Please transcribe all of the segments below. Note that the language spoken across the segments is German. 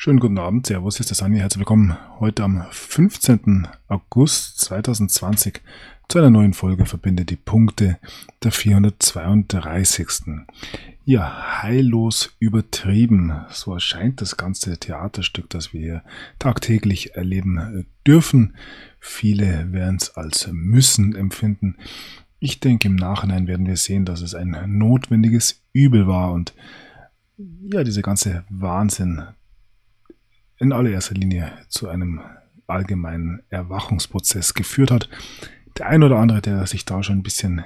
Schönen guten Abend, Servus, hier ist der Sani, herzlich willkommen heute am 15. August 2020 zu einer neuen Folge Verbinde die Punkte der 432. Ja, heillos übertrieben, so erscheint das ganze Theaterstück, das wir hier tagtäglich erleben dürfen. Viele werden es als müssen empfinden. Ich denke, im Nachhinein werden wir sehen, dass es ein notwendiges Übel war und ja, dieser ganze Wahnsinn in allererster Linie zu einem allgemeinen Erwachungsprozess geführt hat. Der ein oder andere, der sich da schon ein bisschen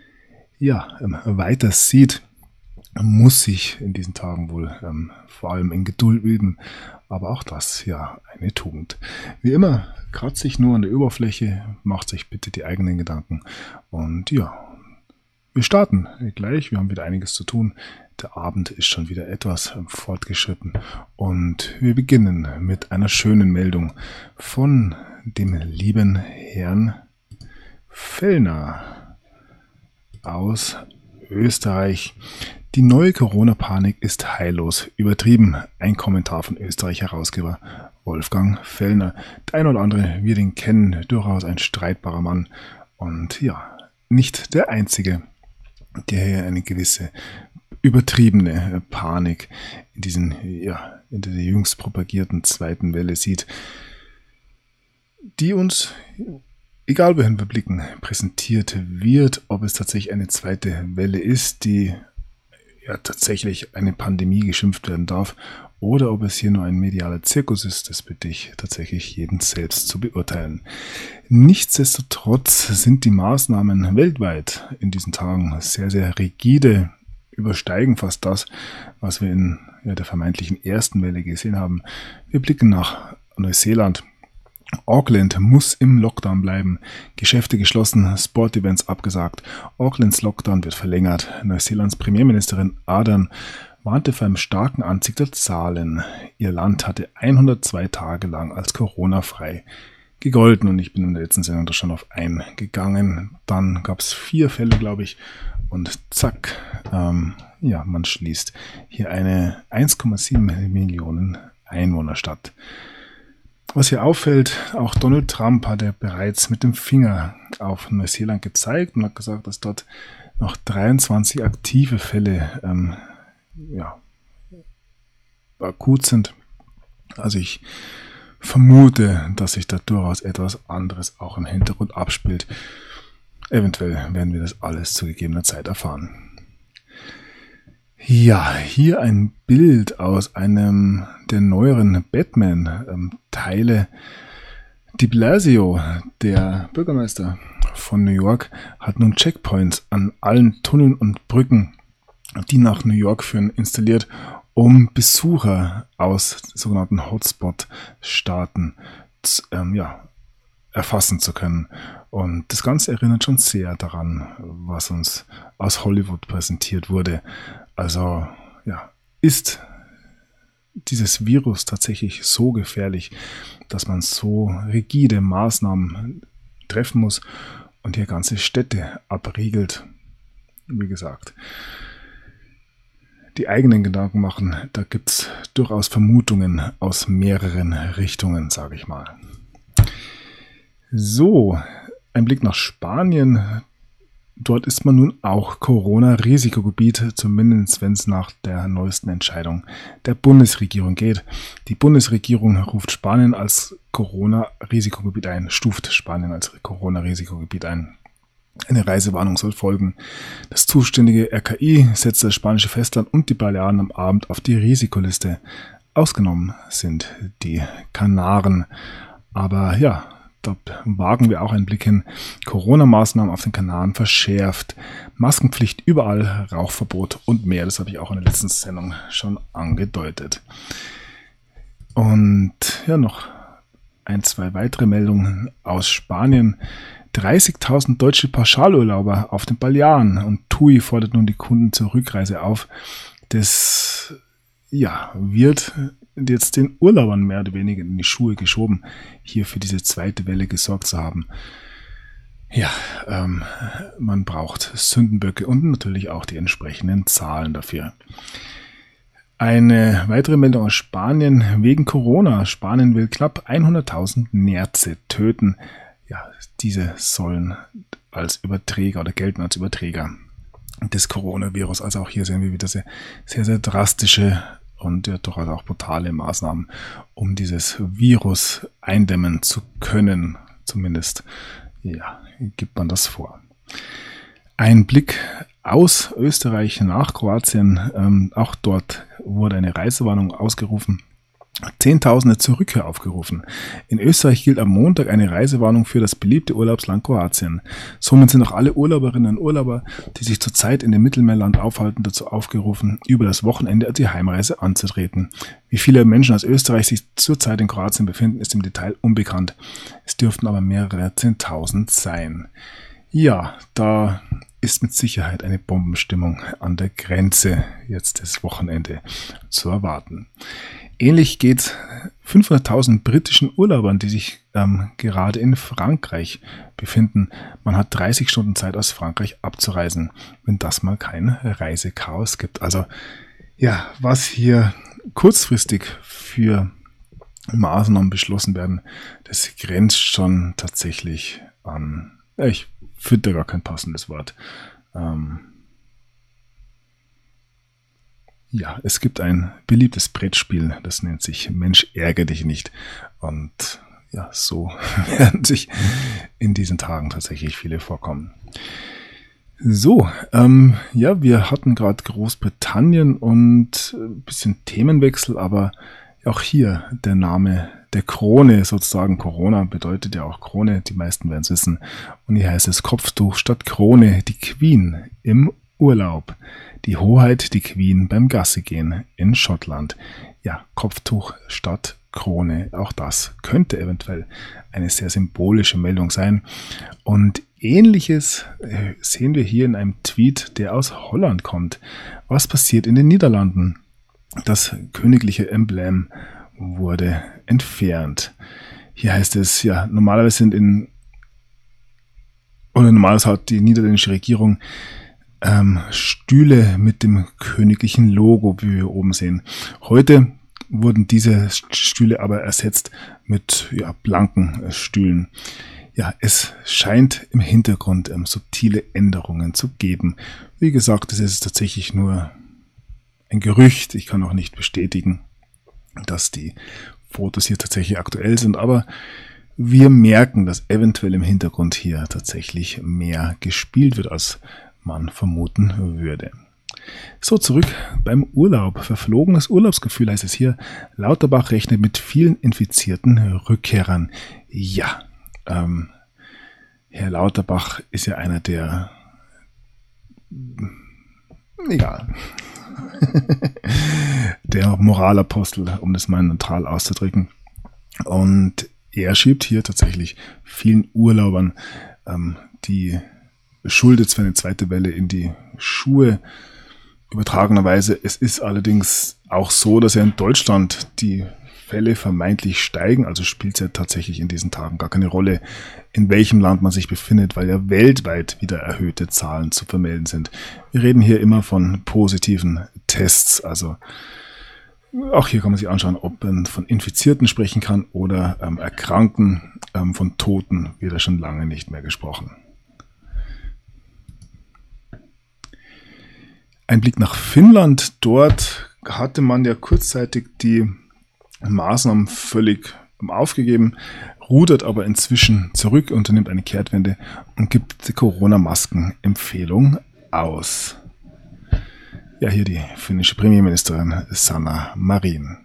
weiter sieht, muss sich in diesen Tagen wohl vor allem in Geduld üben. Aber auch das ja eine Tugend. Wie immer, kratzt sich nur an der Oberfläche, macht sich bitte die eigenen Gedanken. Und ja, wir starten gleich, wir haben wieder einiges zu tun. Der Abend ist schon wieder etwas fortgeschritten und wir beginnen mit einer schönen Meldung von dem lieben Herrn Fellner aus Österreich. Die neue Corona-Panik ist heillos übertrieben. Ein Kommentar von Österreich-Herausgeber Wolfgang Fellner. Der eine oder andere wird ihn kennen, durchaus ein streitbarer Mann und ja, nicht der Einzige, der hier eine gewisse übertriebene Panik in der jüngst propagierten zweiten Welle sieht, die uns, egal wohin wir blicken, präsentiert wird, ob es tatsächlich eine zweite Welle ist, die ja tatsächlich eine Pandemie geschimpft werden darf, oder ob es hier nur ein medialer Zirkus ist, das bitte ich tatsächlich jeden selbst zu beurteilen. Nichtsdestotrotz sind die Maßnahmen weltweit in diesen Tagen sehr, sehr rigide, übersteigen fast das, was wir in der vermeintlichen ersten Welle gesehen haben. Wir blicken nach Neuseeland. Auckland muss im Lockdown bleiben. Geschäfte geschlossen, Sportevents abgesagt. Aucklands Lockdown wird verlängert. Neuseelands Premierministerin Ardern warnte vor einem starken Anstieg der Zahlen. Ihr Land hatte 102 Tage lang als Corona-frei gegolten und ich bin in der letzten Sendung da schon auf eingegangen. Dann gab es 4 Fälle, glaube ich, und zack, man schließt hier eine 1,7 Millionen Einwohnerstadt. Was hier auffällt, auch Donald Trump hat ja bereits mit dem Finger auf Neuseeland gezeigt und hat gesagt, dass dort noch 23 aktive Fälle akut sind. Also ich vermute, dass sich da durchaus etwas anderes auch im Hintergrund abspielt. Eventuell werden wir das alles zu gegebener Zeit erfahren. Ja, hier ein Bild aus einem der neueren Batman-Teile. De Blasio, der Bürgermeister von New York, hat nun Checkpoints an allen Tunneln und Brücken, die nach New York führen, installiert, um Besucher aus sogenannten Hotspot-Staaten erfassen zu können. Und das Ganze erinnert schon sehr daran, was uns aus Hollywood präsentiert wurde. Also ist dieses Virus tatsächlich so gefährlich, dass man so rigide Maßnahmen treffen muss und hier ganze Städte abriegelt. Wie gesagt, die eigenen Gedanken machen, da gibt es durchaus Vermutungen aus mehreren Richtungen, sage ich mal. So, ein Blick nach Spanien. Dort ist man nun auch Corona-Risikogebiet, zumindest wenn es nach der neuesten Entscheidung der Bundesregierung geht. Die Bundesregierung ruft Spanien als Corona-Risikogebiet ein, stuft Spanien als Corona-Risikogebiet ein. Eine Reisewarnung soll folgen. Das zuständige RKI setzt das spanische Festland und die Balearen am Abend auf die Risikoliste. Ausgenommen sind die Kanaren. Aber ja, dort wagen wir auch einen Blick hin. Corona-Maßnahmen auf den Kanaren verschärft. Maskenpflicht überall, Rauchverbot und mehr. Das habe ich auch in der letzten Sendung schon angedeutet. Und ja, noch 2 weitere Meldungen aus Spanien. 30.000 deutsche Pauschalurlauber auf den Balearen und TUI fordert nun die Kunden zur Rückreise auf. Das wird jetzt den Urlaubern mehr oder weniger in die Schuhe geschoben, hier für diese zweite Welle gesorgt zu haben. Ja, man braucht Sündenböcke und natürlich auch die entsprechenden Zahlen dafür. Eine weitere Meldung aus Spanien wegen Corona. Spanien will knapp 100.000 Nerze töten. Ja, diese sollen als Überträger oder gelten als Überträger des Coronavirus. Also auch hier sehen wir wieder sehr, sehr drastische und ja, durchaus auch brutale Maßnahmen, um dieses Virus eindämmen zu können. Zumindest ja, gibt man das vor. Ein Blick aus Österreich nach Kroatien. Auch dort wurde eine Reisewarnung ausgerufen. Zehntausende zur Rückkehr aufgerufen. In Österreich gilt am Montag eine Reisewarnung für das beliebte Urlaubsland Kroatien. Somit sind auch alle Urlauberinnen und Urlauber, die sich zurzeit in dem Mittelmeerland aufhalten, dazu aufgerufen, über das Wochenende die Heimreise anzutreten. Wie viele Menschen aus Österreich sich zurzeit in Kroatien befinden, ist im Detail unbekannt. Es dürften aber mehrere Zehntausend sein. Ja, da ist mit Sicherheit eine Bombenstimmung an der Grenze jetzt das Wochenende zu erwarten. Ähnlich geht es 500.000 britischen Urlaubern, die sich gerade in Frankreich befinden. Man hat 30 Stunden Zeit, aus Frankreich abzureisen, wenn das mal kein Reisechaos gibt. Also ja, was hier kurzfristig für Maßnahmen beschlossen werden, das grenzt schon tatsächlich an, ich finde da gar kein passendes Wort. Ja, es gibt ein beliebtes Brettspiel, das nennt sich Mensch, ärgere dich nicht. Und ja, so werden sich in diesen Tagen tatsächlich viele vorkommen. So, ja, wir hatten gerade Großbritannien und ein bisschen Themenwechsel, aber auch hier der Name der Krone, sozusagen Corona bedeutet ja auch Krone, die meisten werden es wissen. Und hier heißt es Kopftuch statt Krone, die Queen im Urlaub. Die Hoheit, die Queen beim Gassigehen in Schottland. Ja, Kopftuch statt Krone. Auch das könnte eventuell eine sehr symbolische Meldung sein. Und Ähnliches sehen wir hier in einem Tweet, der aus Holland kommt. Was passiert in den Niederlanden? Das königliche Emblem wurde entfernt. Hier heißt es, ja, normalerweise hat die niederländische Regierung Stühle mit dem königlichen Logo, wie wir oben sehen. Heute wurden diese Stühle aber ersetzt mit blanken Stühlen. Ja, es scheint im Hintergrund subtile Änderungen zu geben. Wie gesagt, es ist tatsächlich nur ein Gerücht. Ich kann auch nicht bestätigen, dass die Fotos hier tatsächlich aktuell sind, aber wir merken, dass eventuell im Hintergrund hier tatsächlich mehr gespielt wird, als man vermuten würde. So, zurück beim Urlaub. Verflogenes Urlaubsgefühl heißt es hier. Lauterbach rechnet mit vielen infizierten Rückkehrern. Ja, Herr Lauterbach ist ja einer der... Egal. Der Moralapostel, um das mal neutral auszudrücken. Und er schiebt hier tatsächlich vielen Urlaubern die Schuld jetzt für eine zweite Welle in die Schuhe. Übertragenerweise. Es ist allerdings auch so, dass ja in Deutschland die Fälle vermeintlich steigen. Also spielt es ja tatsächlich in diesen Tagen gar keine Rolle, in welchem Land man sich befindet, weil ja weltweit wieder erhöhte Zahlen zu vermelden sind. Wir reden hier immer von positiven Tests. Also auch hier kann man sich anschauen, ob man von Infizierten sprechen kann oder Erkrankten. Von Toten wird ja schon lange nicht mehr gesprochen. Ein Blick nach Finnland. Dort hatte man ja kurzzeitig die Maßnahmen völlig aufgegeben, rudert aber inzwischen zurück, unternimmt eine Kehrtwende und gibt die Corona-Masken-Empfehlung aus. Ja, hier die finnische Premierministerin Sanna Marin.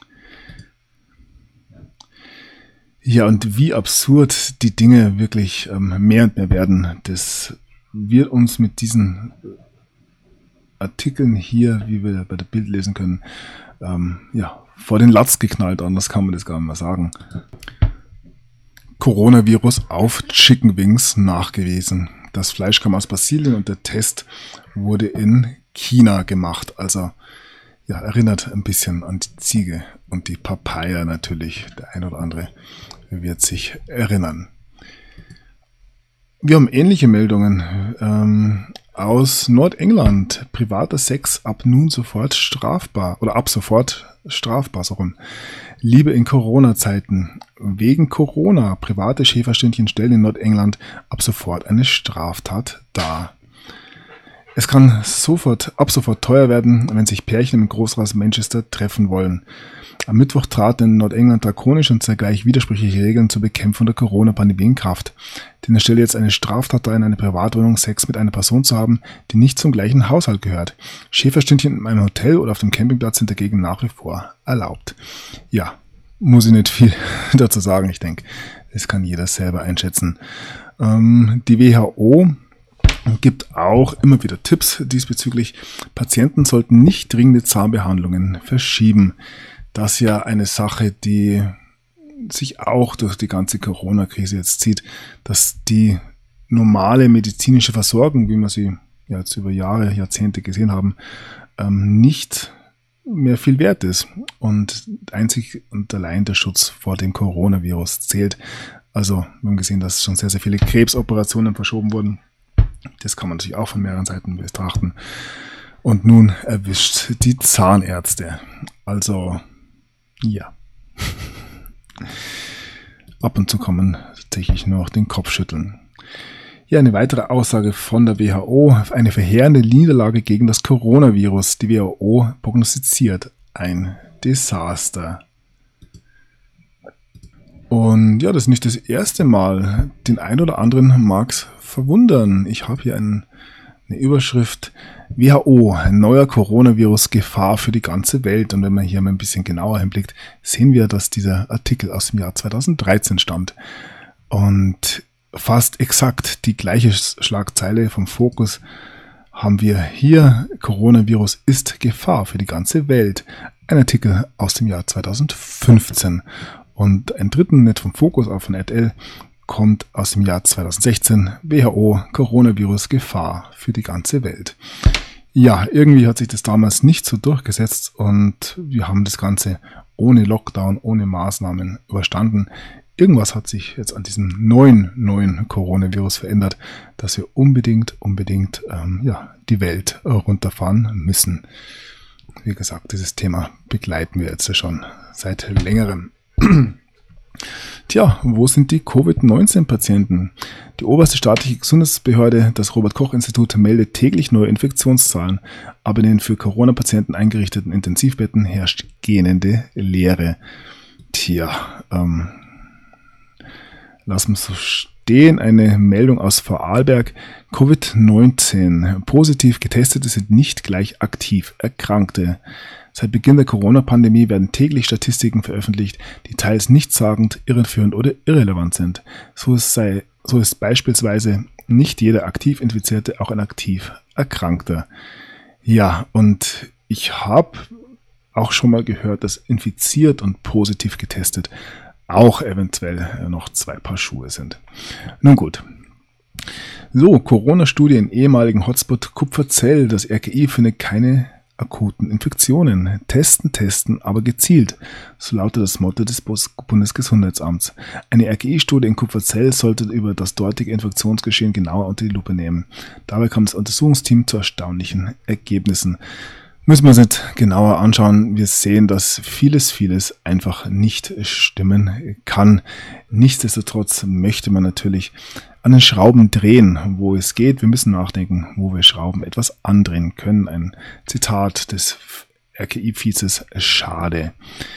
Ja, und wie absurd die Dinge wirklich mehr und mehr werden, das wird uns mit diesen Artikeln hier, wie wir bei der Bild lesen können, vor den Latz geknallt, anders kann man das gar nicht mehr sagen. Coronavirus auf Chicken Wings nachgewiesen. Das Fleisch kam aus Brasilien und der Test wurde in China gemacht. Also ja, erinnert ein bisschen an die Ziege und die Papaya natürlich. Der ein oder andere wird sich erinnern. Wir haben ähnliche Meldungen. aus Nordengland. Privater Sex ab nun sofort strafbar oder ab sofort strafbar, so rum. Liebe in Corona-Zeiten. Wegen Corona. Private Schäferstündchen stellen in Nordengland ab sofort eine Straftat dar. Es kann ab sofort teuer werden, wenn sich Pärchen im Großraum Manchester treffen wollen. Am Mittwoch traten in Nordengland drakonische und zugleich widersprüchliche Regeln zur Bekämpfung der Corona-Pandemie in Kraft. Denn es stellt jetzt eine Straftat dar, in einer Privatwohnung Sex mit einer Person zu haben, die nicht zum gleichen Haushalt gehört. Schäferstündchen in einem Hotel oder auf dem Campingplatz sind dagegen nach wie vor erlaubt. Ja, muss ich nicht viel dazu sagen. Ich denke, das kann jeder selber einschätzen. Die WHO gibt auch immer wieder Tipps diesbezüglich. Patienten sollten nicht dringende Zahnbehandlungen verschieben. Das ist ja eine Sache, die sich auch durch die ganze Corona-Krise jetzt zieht, dass die normale medizinische Versorgung, wie wir sie jetzt über Jahre, Jahrzehnte gesehen haben, nicht mehr viel wert ist. Und einzig und allein der Schutz vor dem Coronavirus zählt. Also wir haben gesehen, dass schon sehr, sehr viele Krebsoperationen verschoben wurden. Das kann man natürlich auch von mehreren Seiten betrachten. Und nun erwischt die Zahnärzte. Also, ja. Ab und zu kommen tatsächlich nur noch den Kopf schütteln. Ja, eine weitere Aussage von der WHO. Eine verheerende Niederlage gegen das Coronavirus. Die WHO prognostiziert ein Desaster. Und ja, das ist nicht das erste Mal. Den einen oder anderen mag's verwundern. Ich habe hier eine Überschrift: WHO, neuer Coronavirus, Gefahr für die ganze Welt. Und wenn man hier mal ein bisschen genauer hinblickt, sehen wir, dass dieser Artikel aus dem Jahr 2013 stammt. Und fast exakt die gleiche Schlagzeile vom Fokus haben wir hier: Coronavirus ist Gefahr für die ganze Welt. Ein Artikel aus dem Jahr 2015. Und ein dritten, nicht vom Fokus, auch von RTL, kommt aus dem Jahr 2016. WHO, Coronavirus, Gefahr für die ganze Welt. Ja, irgendwie hat sich das damals nicht so durchgesetzt und wir haben das Ganze ohne Lockdown, ohne Maßnahmen überstanden. Irgendwas hat sich jetzt an diesem neuen Coronavirus verändert, dass wir unbedingt die Welt runterfahren müssen. Wie gesagt, dieses Thema begleiten wir jetzt schon seit längerem. Tja, wo sind die Covid-19-Patienten? Die oberste staatliche Gesundheitsbehörde, das Robert-Koch-Institut, meldet täglich neue Infektionszahlen, aber in den für Corona-Patienten eingerichteten Intensivbetten herrscht gähnende Leere. Tja, lassen wir so stehen. Eine Meldung aus Vorarlberg. Covid-19. Positiv Getestete sind nicht gleich aktiv Erkrankte. Seit Beginn der Corona-Pandemie werden täglich Statistiken veröffentlicht, die teils nichtssagend, irreführend oder irrelevant sind. So ist beispielsweise nicht jeder aktiv Infizierte auch ein aktiv Erkrankter. Ja, und ich habe auch schon mal gehört, dass infiziert und positiv getestet auch eventuell noch zwei Paar Schuhe sind. Nun gut. So, Corona-Studie im ehemaligen Hotspot Kupferzell. Das RKI findet keine akuten Infektionen. Testen, aber gezielt. So lautet das Motto des Bundesgesundheitsamts. Eine RKI-Studie in Kupferzell sollte über das dortige Infektionsgeschehen genauer unter die Lupe nehmen. Dabei kam das Untersuchungsteam zu erstaunlichen Ergebnissen. Müssen wir uns nicht genauer anschauen. Wir sehen, dass vieles einfach nicht stimmen kann. Nichtsdestotrotz möchte man natürlich an den Schrauben drehen, wo es geht. Wir müssen nachdenken, wo wir Schrauben etwas andrehen können. Ein Zitat des RKI-Vizes Schade.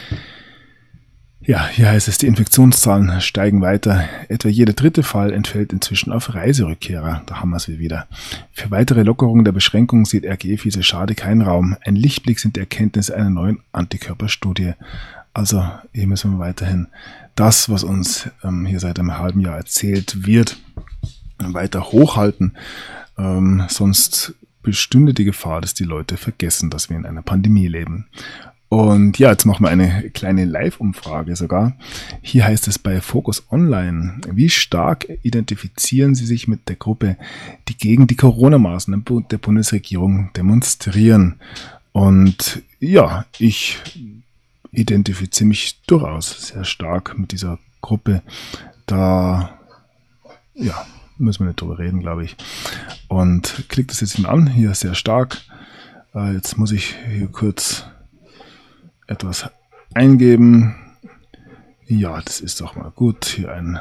Ja, hier heißt es, die Infektionszahlen steigen weiter. Etwa jeder dritte Fall entfällt inzwischen auf Reiserückkehrer. Da haben wir es wieder. Für weitere Lockerungen der Beschränkungen sieht RKI-Vize Schade keinen Raum. Ein Lichtblick sind die Erkenntnisse einer neuen Antikörperstudie. Also hier müssen wir weiterhin das, was uns hier seit einem halben Jahr erzählt wird, weiter hochhalten. Sonst bestünde die Gefahr, dass die Leute vergessen, dass wir in einer Pandemie leben. Und ja, jetzt machen wir eine kleine Live-Umfrage sogar. Hier heißt es bei Focus Online: Wie stark identifizieren Sie sich mit der Gruppe, die gegen die Corona-Maßnahmen der Bundesregierung demonstrieren? Und ja, ich identifiziere mich durchaus sehr stark mit dieser Gruppe. Da müssen wir nicht drüber reden, glaube ich. und klickt das jetzt mal an, hier sehr stark. Jetzt muss ich hier kurz etwas eingeben. Ja, das ist doch mal gut. Hier ein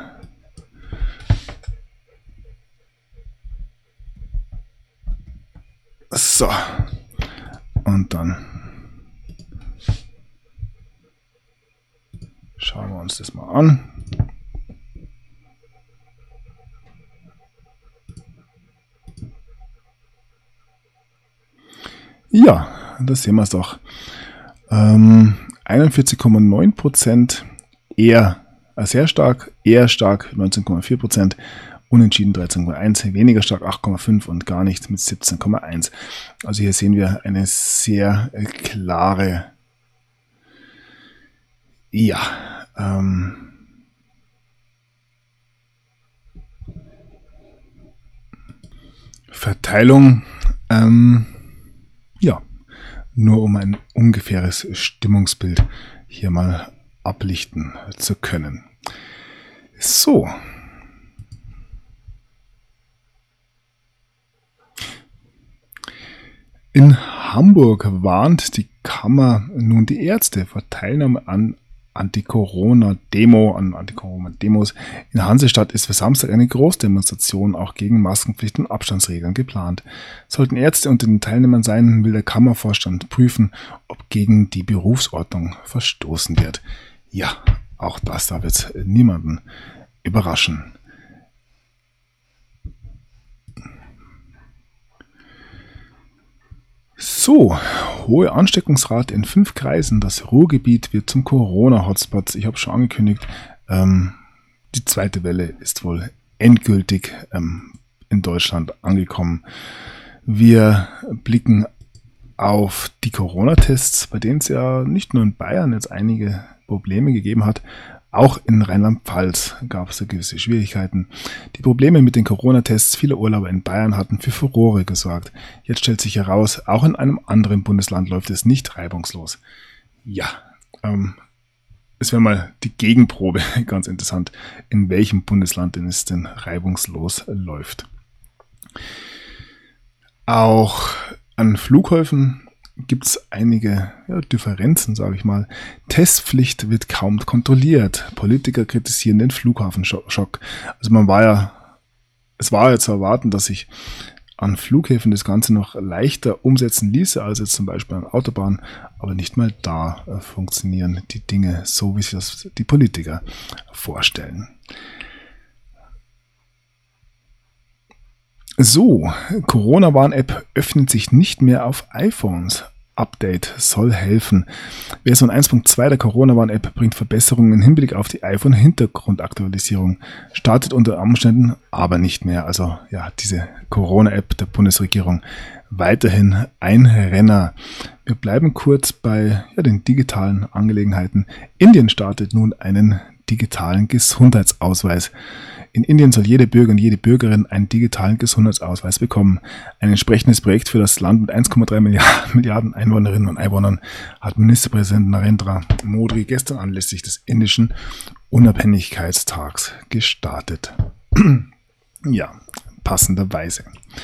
so. Und dann schauen wir uns das mal an. Ja, das sehen wir es doch. 41,9%, eher sehr stark, eher stark 19,4%, unentschieden 13,1%, weniger stark 8,5% und gar nichts mit 17,1%. Also hier sehen wir eine sehr klare, Verteilung. Nur um ein ungefähres Stimmungsbild hier mal ablichten zu können. So. In Hamburg warnt die Kammer nun die Ärzte vor Teilnahme an Anti-Corona-Demos. In Hansestadt ist für Samstag eine Großdemonstration auch gegen Maskenpflicht und Abstandsregeln geplant. Sollten Ärzte unter den Teilnehmern sein, will der Kammervorstand prüfen, ob gegen die Berufsordnung verstoßen wird. Ja, auch das darf jetzt niemanden überraschen. So, hohe Ansteckungsrate in 5 Kreisen. Das Ruhrgebiet wird zum Corona-Hotspot. Ich habe schon angekündigt, die zweite Welle ist wohl endgültig in Deutschland angekommen. Wir blicken auf die Corona-Tests, bei denen es ja nicht nur in Bayern jetzt einige Probleme gegeben hat. Auch in Rheinland-Pfalz gab es da gewisse Schwierigkeiten. Die Probleme mit den Corona-Tests vieler Urlauber in Bayern hatten für Furore gesorgt. Jetzt stellt sich heraus, auch in einem anderen Bundesland läuft es nicht reibungslos. Ja, es wäre mal die Gegenprobe, ganz interessant, in welchem Bundesland denn es denn reibungslos läuft. Auch an Flughäfen gibt es einige Differenzen, sage ich mal. Testpflicht wird kaum kontrolliert. Politiker kritisieren den Flughafenschock. Also es war ja zu erwarten, dass sich an Flughäfen das Ganze noch leichter umsetzen ließe, als jetzt zum Beispiel an Autobahnen, aber nicht mal da funktionieren die Dinge so, wie sich das die Politiker vorstellen. So, Corona-Warn-App öffnet sich nicht mehr auf iPhones. Update soll helfen. Version 1.2 der Corona-Warn-App bringt Verbesserungen im Hinblick auf die iPhone-Hintergrundaktualisierung. Startet unter Umständen aber nicht mehr. Also ja, diese Corona-App der Bundesregierung weiterhin ein Renner. Wir bleiben kurz bei den digitalen Angelegenheiten. Indien startet nun einen digitalen Gesundheitsausweis. In Indien soll jede Bürger und jede Bürgerin einen digitalen Gesundheitsausweis bekommen. Ein entsprechendes Projekt für das Land mit 1,3 Milliarden Einwohnerinnen und Einwohnern hat Ministerpräsident Narendra Modi gestern anlässlich des indischen Unabhängigkeitstags gestartet. Ja, passenderweise.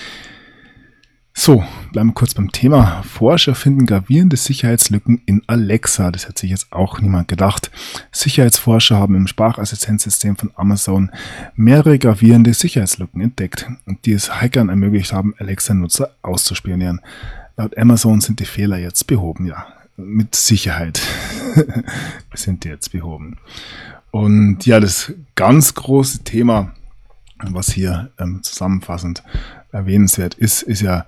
So, bleiben wir kurz beim Thema. Forscher finden gravierende Sicherheitslücken in Alexa. Das hat sich jetzt auch niemand gedacht. Sicherheitsforscher haben im Sprachassistenzsystem von Amazon mehrere gravierende Sicherheitslücken entdeckt, die es Hackern ermöglicht haben, Alexa-Nutzer auszuspionieren. Laut Amazon sind die Fehler jetzt behoben. Ja, mit Sicherheit sind die jetzt behoben. Und ja, das ganz große Thema, was hier zusammenfassend erwähnenswert ist ja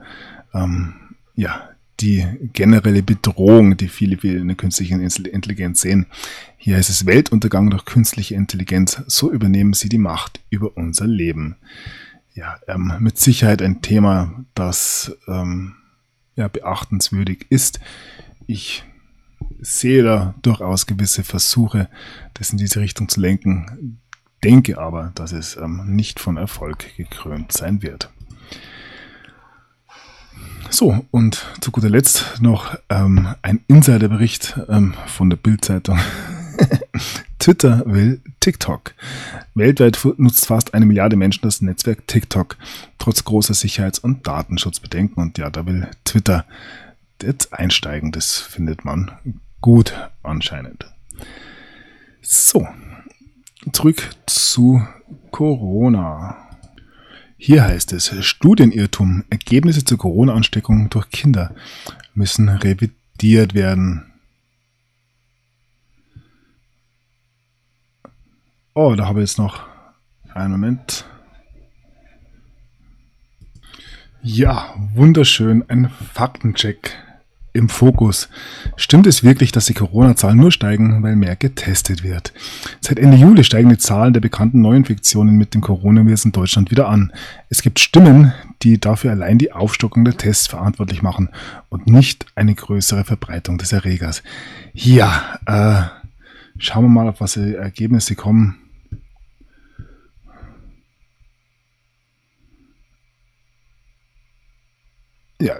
die generelle Bedrohung, die viele in der künstlichen Intelligenz sehen. Hier heißt es Weltuntergang durch künstliche Intelligenz, so übernehmen sie die Macht über unser Leben. Ja, mit Sicherheit ein Thema, das beachtenswürdig ist. Ich sehe da durchaus gewisse Versuche, das in diese Richtung zu lenken, denke aber, dass es nicht von Erfolg gekrönt sein wird. So, und zu guter Letzt noch ein Insiderbericht von der Bild-Zeitung. Twitter will TikTok. Weltweit nutzt fast 1 Milliarde Menschen das Netzwerk TikTok, trotz großer Sicherheits- und Datenschutzbedenken. Und ja, da will Twitter jetzt einsteigen. Das findet man gut anscheinend. So, zurück zu Corona. Hier heißt es, Studienirrtum, Ergebnisse zur Corona-Ansteckung durch Kinder müssen revidiert werden. Oh, da habe ich jetzt noch einen Moment. Ja, wunderschön, ein Faktencheck im Fokus. Stimmt es wirklich, dass die Corona-Zahlen nur steigen, weil mehr getestet wird? Seit Ende Juli steigen die Zahlen der bekannten Neuinfektionen mit dem Coronavirus in Deutschland wieder an. Es gibt Stimmen, die dafür allein die Aufstockung der Tests verantwortlich machen und nicht eine größere Verbreitung des Erregers. Ja, schauen wir mal, auf was die Ergebnisse kommen. Ja,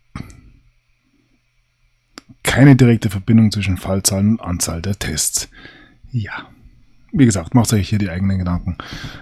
keine direkte Verbindung zwischen Fallzahlen und Anzahl der Tests. Ja, wie gesagt, macht euch hier die eigenen Gedanken.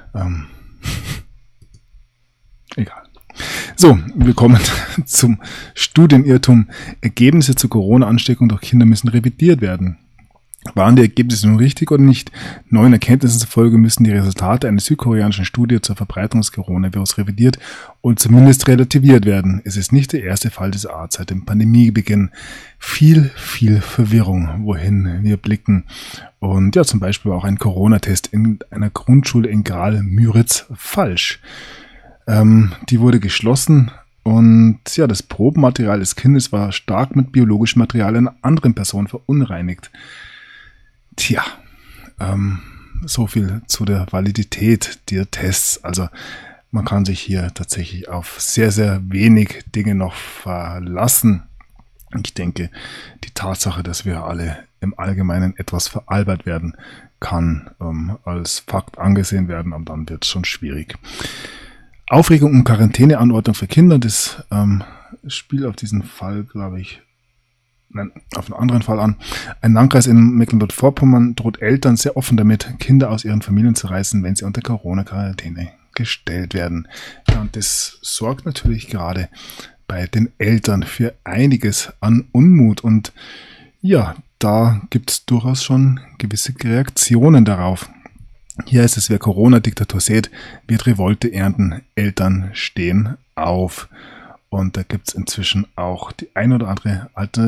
Egal. So, wir kommen zum Studienirrtum. Ergebnisse zur Corona-Ansteckung durch Kinder müssen revidiert werden. Waren die Ergebnisse nun richtig oder nicht? Neuen Erkenntnissen zufolge müssen die Resultate einer südkoreanischen Studie zur Verbreitung des Coronavirus revidiert und zumindest relativiert werden. Es ist nicht der erste Fall dieser Art seit dem Pandemiebeginn. Viel Verwirrung, wohin wir blicken. Und ja, zum Beispiel auch ein Corona-Test in einer Grundschule in Graal-Müritz falsch. Die wurde geschlossen. Und ja, das Probenmaterial des Kindes war stark mit biologischem Material einer anderen Person verunreinigt. Tja, so viel zu der Validität der Tests. Also man kann sich hier tatsächlich auf sehr wenig Dinge noch verlassen. Ich denke, die Tatsache, dass wir alle im Allgemeinen etwas veralbert werden, kann als Fakt angesehen werden, und dann wird es schon schwierig. Aufregung und Quarantäneanordnung für Kinder, das spielt auf diesen Fall, glaube ich, auf einen anderen Fall an. Ein Landkreis in Mecklenburg-Vorpommern droht Eltern sehr offen damit, Kinder aus ihren Familien zu reißen, wenn sie unter Corona-Quarantäne gestellt werden. Ja, und das sorgt natürlich gerade bei den Eltern für einiges an Unmut. Und ja, da gibt es durchaus schon gewisse Reaktionen darauf. Hier ist es, wer Corona-Diktatur sät, wird Revolte ernten. Eltern stehen auf. Und da gibt es inzwischen auch die ein oder andere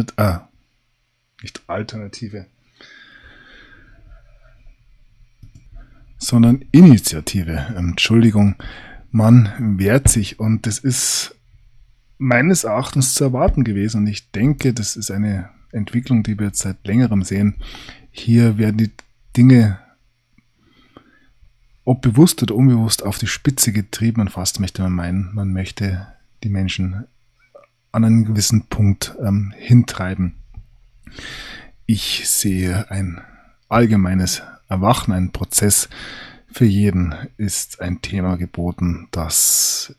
Initiative. Entschuldigung, man wehrt sich, und das ist meines Erachtens zu erwarten gewesen. Und ich denke, das ist eine Entwicklung, die wir jetzt seit längerem sehen. Hier werden die Dinge, ob bewusst oder unbewusst, auf die Spitze getrieben, und fast möchte man meinen, man möchte die Menschen an einen gewissen Punkt hintreiben. Ich sehe ein allgemeines Erwachen, ein Prozess. Für jeden ist ein Thema geboten, das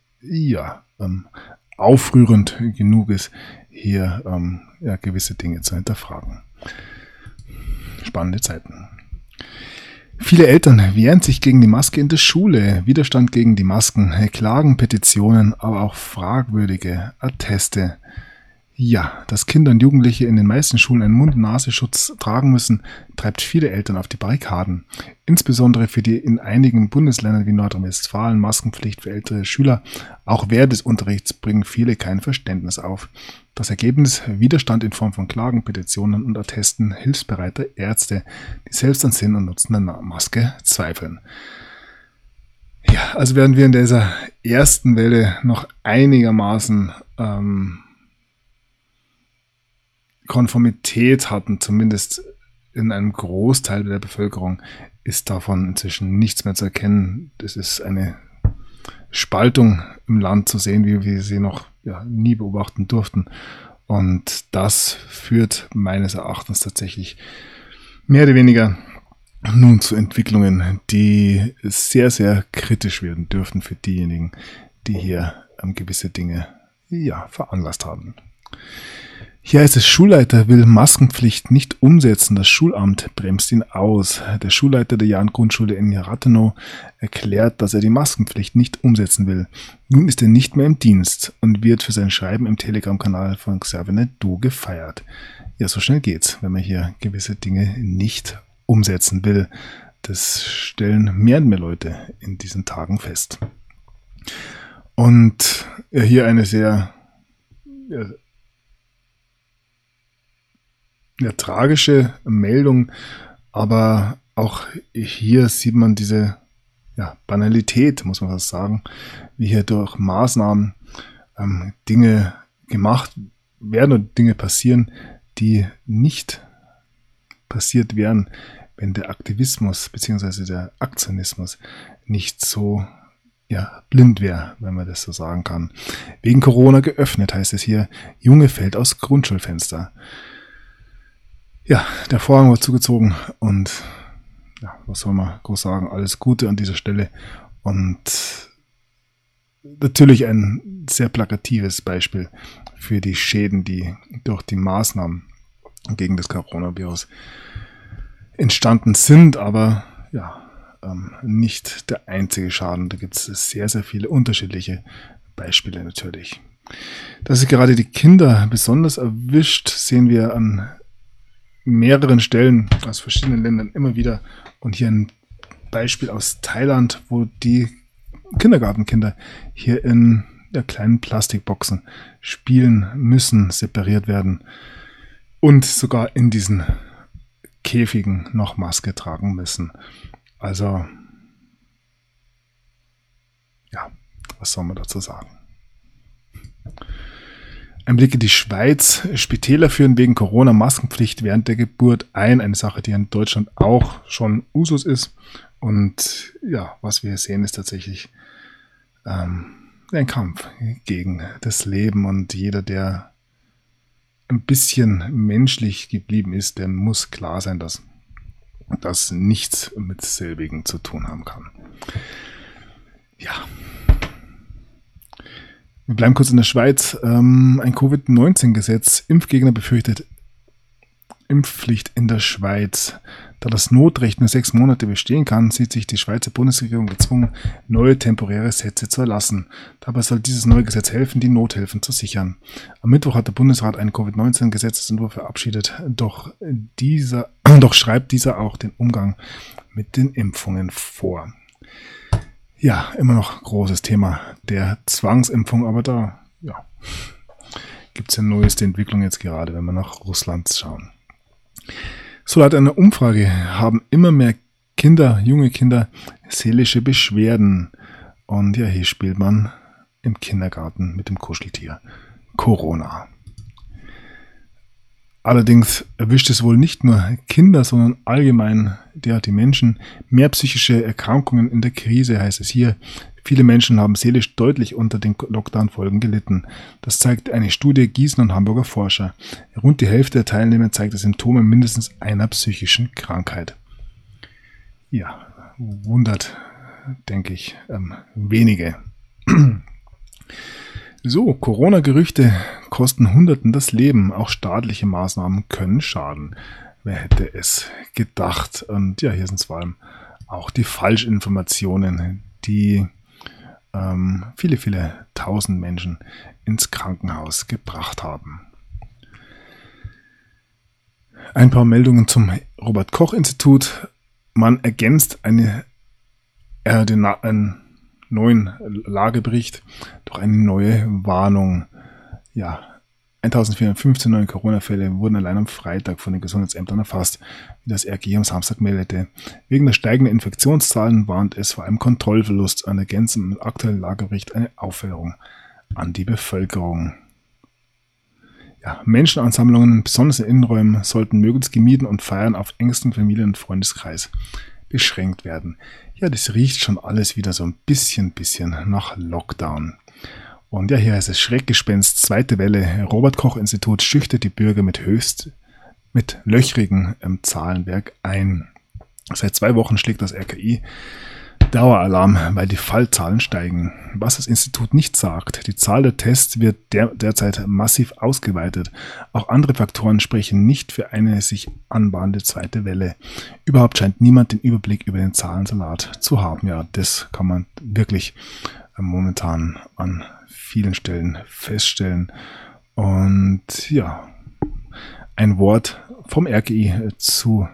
aufrührend genug ist, hier gewisse Dinge zu hinterfragen. Spannende Zeiten. Viele Eltern wehren sich gegen die Maske in der Schule. Widerstand gegen die Masken, Klagen, Petitionen, aber auch fragwürdige Atteste. Ja, dass Kinder und Jugendliche in den meisten Schulen einen Mund-Nasenschutz tragen müssen, treibt viele Eltern auf die Barrikaden. Insbesondere für die in einigen Bundesländern wie Nordrhein-Westfalen Maskenpflicht für ältere Schüler, auch während des Unterrichts, bringen viele kein Verständnis auf. Das Ergebnis: Widerstand in Form von Klagen, Petitionen und Attesten hilfsbereiter Ärzte, die selbst an Sinn und Nutzen der Maske zweifeln. Ja, also während wir in dieser ersten Welle noch einigermaßen Konformität hatten, zumindest in einem Großteil der Bevölkerung, ist davon inzwischen nichts mehr zu erkennen. Das ist eine Spaltung im Land zu sehen, wie wir sie noch nie beobachten durften. Und das führt meines Erachtens tatsächlich mehr oder weniger nun zu Entwicklungen, die sehr kritisch werden dürften für diejenigen, die hier gewisse Dinge veranlasst haben. Hier heißt es, Schulleiter will Maskenpflicht nicht umsetzen. Das Schulamt bremst ihn aus. Der Schulleiter der Jahn-Grundschule in Rathenow erklärt, dass er die Maskenpflicht nicht umsetzen will. Nun ist er nicht mehr im Dienst und wird für sein Schreiben im Telegram-Kanal von Xavier Du gefeiert. Ja, so schnell geht's, wenn man hier gewisse Dinge nicht umsetzen will. Das stellen mehr und mehr Leute in diesen Tagen fest. Und hier eine sehr tragische Meldung, aber auch hier sieht man diese Banalität, muss man fast sagen, wie hier durch Maßnahmen Dinge gemacht werden und Dinge passieren, die nicht passiert wären, wenn der Aktivismus bzw. der Aktionismus nicht so blind wäre, wenn man das so sagen kann. Wegen Corona geöffnet, heißt es hier, Junge fällt aus Grundschulfenster. Ja, der Vorhang wird zugezogen und was soll man groß sagen, alles Gute an dieser Stelle und natürlich ein sehr plakatives Beispiel für die Schäden, die durch die Maßnahmen gegen das Coronavirus entstanden sind, aber nicht der einzige Schaden. Da gibt es sehr, sehr viele unterschiedliche Beispiele natürlich. Dass es gerade die Kinder besonders erwischt, sehen wir an mehreren Stellen aus verschiedenen Ländern immer wieder. Und hier ein Beispiel aus Thailand, wo die Kindergartenkinder hier in kleinen Plastikboxen spielen müssen, separiert werden und sogar in diesen Käfigen noch Maske tragen müssen. Also, was soll man dazu sagen? Ein Blick in die Schweiz. Spitäler führen wegen Corona Maskenpflicht während der Geburt ein. Eine Sache, die in Deutschland auch schon Usus ist. Und was wir sehen, ist tatsächlich ein Kampf gegen das Leben. Und jeder, der ein bisschen menschlich geblieben ist, der muss klar sein, dass das nichts mit selbigen zu tun haben kann. Ja. Wir bleiben kurz in der Schweiz. Ein Covid-19-Gesetz. Impfgegner befürchtet Impfpflicht in der Schweiz. Da das Notrecht nur 6 Monate bestehen kann, sieht sich die Schweizer Bundesregierung gezwungen, neue temporäre Sätze zu erlassen. Dabei soll dieses neue Gesetz helfen, die Nothilfen zu sichern. Am Mittwoch hat der Bundesrat einen Covid-19-Gesetzesentwurf verabschiedet, doch schreibt dieser auch den Umgang mit den Impfungen vor. Ja, immer noch großes Thema der Zwangsimpfung, aber da gibt es ja neueste Entwicklung jetzt gerade, wenn wir nach Russland schauen. So laut einer Umfrage haben immer mehr junge Kinder, seelische Beschwerden. Und hier spielt man im Kindergarten mit dem Kuscheltier Corona. Allerdings erwischt es wohl nicht nur Kinder, sondern allgemein die Menschen. Mehr psychische Erkrankungen in der Krise, heißt es hier. Viele Menschen haben seelisch deutlich unter den Lockdown-Folgen gelitten. Das zeigt eine Studie Gießen und Hamburger Forscher. Rund die Hälfte der Teilnehmer zeigte Symptome mindestens einer psychischen Krankheit. Ja, wundert, denke ich, wenige. So, Corona-Gerüchte kosten Hunderten das Leben. Auch staatliche Maßnahmen können schaden. Wer hätte es gedacht? Und hier sind es vor allem auch die Falschinformationen, die viele, viele tausend Menschen ins Krankenhaus gebracht haben. Ein paar Meldungen zum Robert-Koch-Institut. Man ergänzt einen neuen Lagebericht durch eine neue Warnung. 1415 neue Corona-Fälle wurden allein am Freitag von den Gesundheitsämtern erfasst, wie das RG am Samstag meldete. Wegen der steigenden Infektionszahlen warnt es vor einem Kontrollverlust an ergänzend im aktuellen Lagebericht eine Aufforderung an die Bevölkerung. Menschenansammlungen, besonders in Innenräumen, sollten möglichst gemieden und Feiern auf engstem Familien- und Freundeskreis beschränkt werden. Ja, das riecht schon alles wieder so ein bisschen nach Lockdown. Und hier heißt es Schreckgespenst, zweite Welle. Robert-Koch-Institut schüchtert die Bürger mit löchrigem Zahlenwerk ein. Seit 2 Wochen schlägt das RKI Daueralarm, weil die Fallzahlen steigen. Was das Institut nicht sagt, die Zahl der Tests wird derzeit massiv ausgeweitet. Auch andere Faktoren sprechen nicht für eine sich anbahnende zweite Welle. Überhaupt scheint niemand den Überblick über den Zahlensalat zu haben. Ja, das kann man wirklich momentan an vielen Stellen feststellen. Und ja, ein Wort vom RKI zu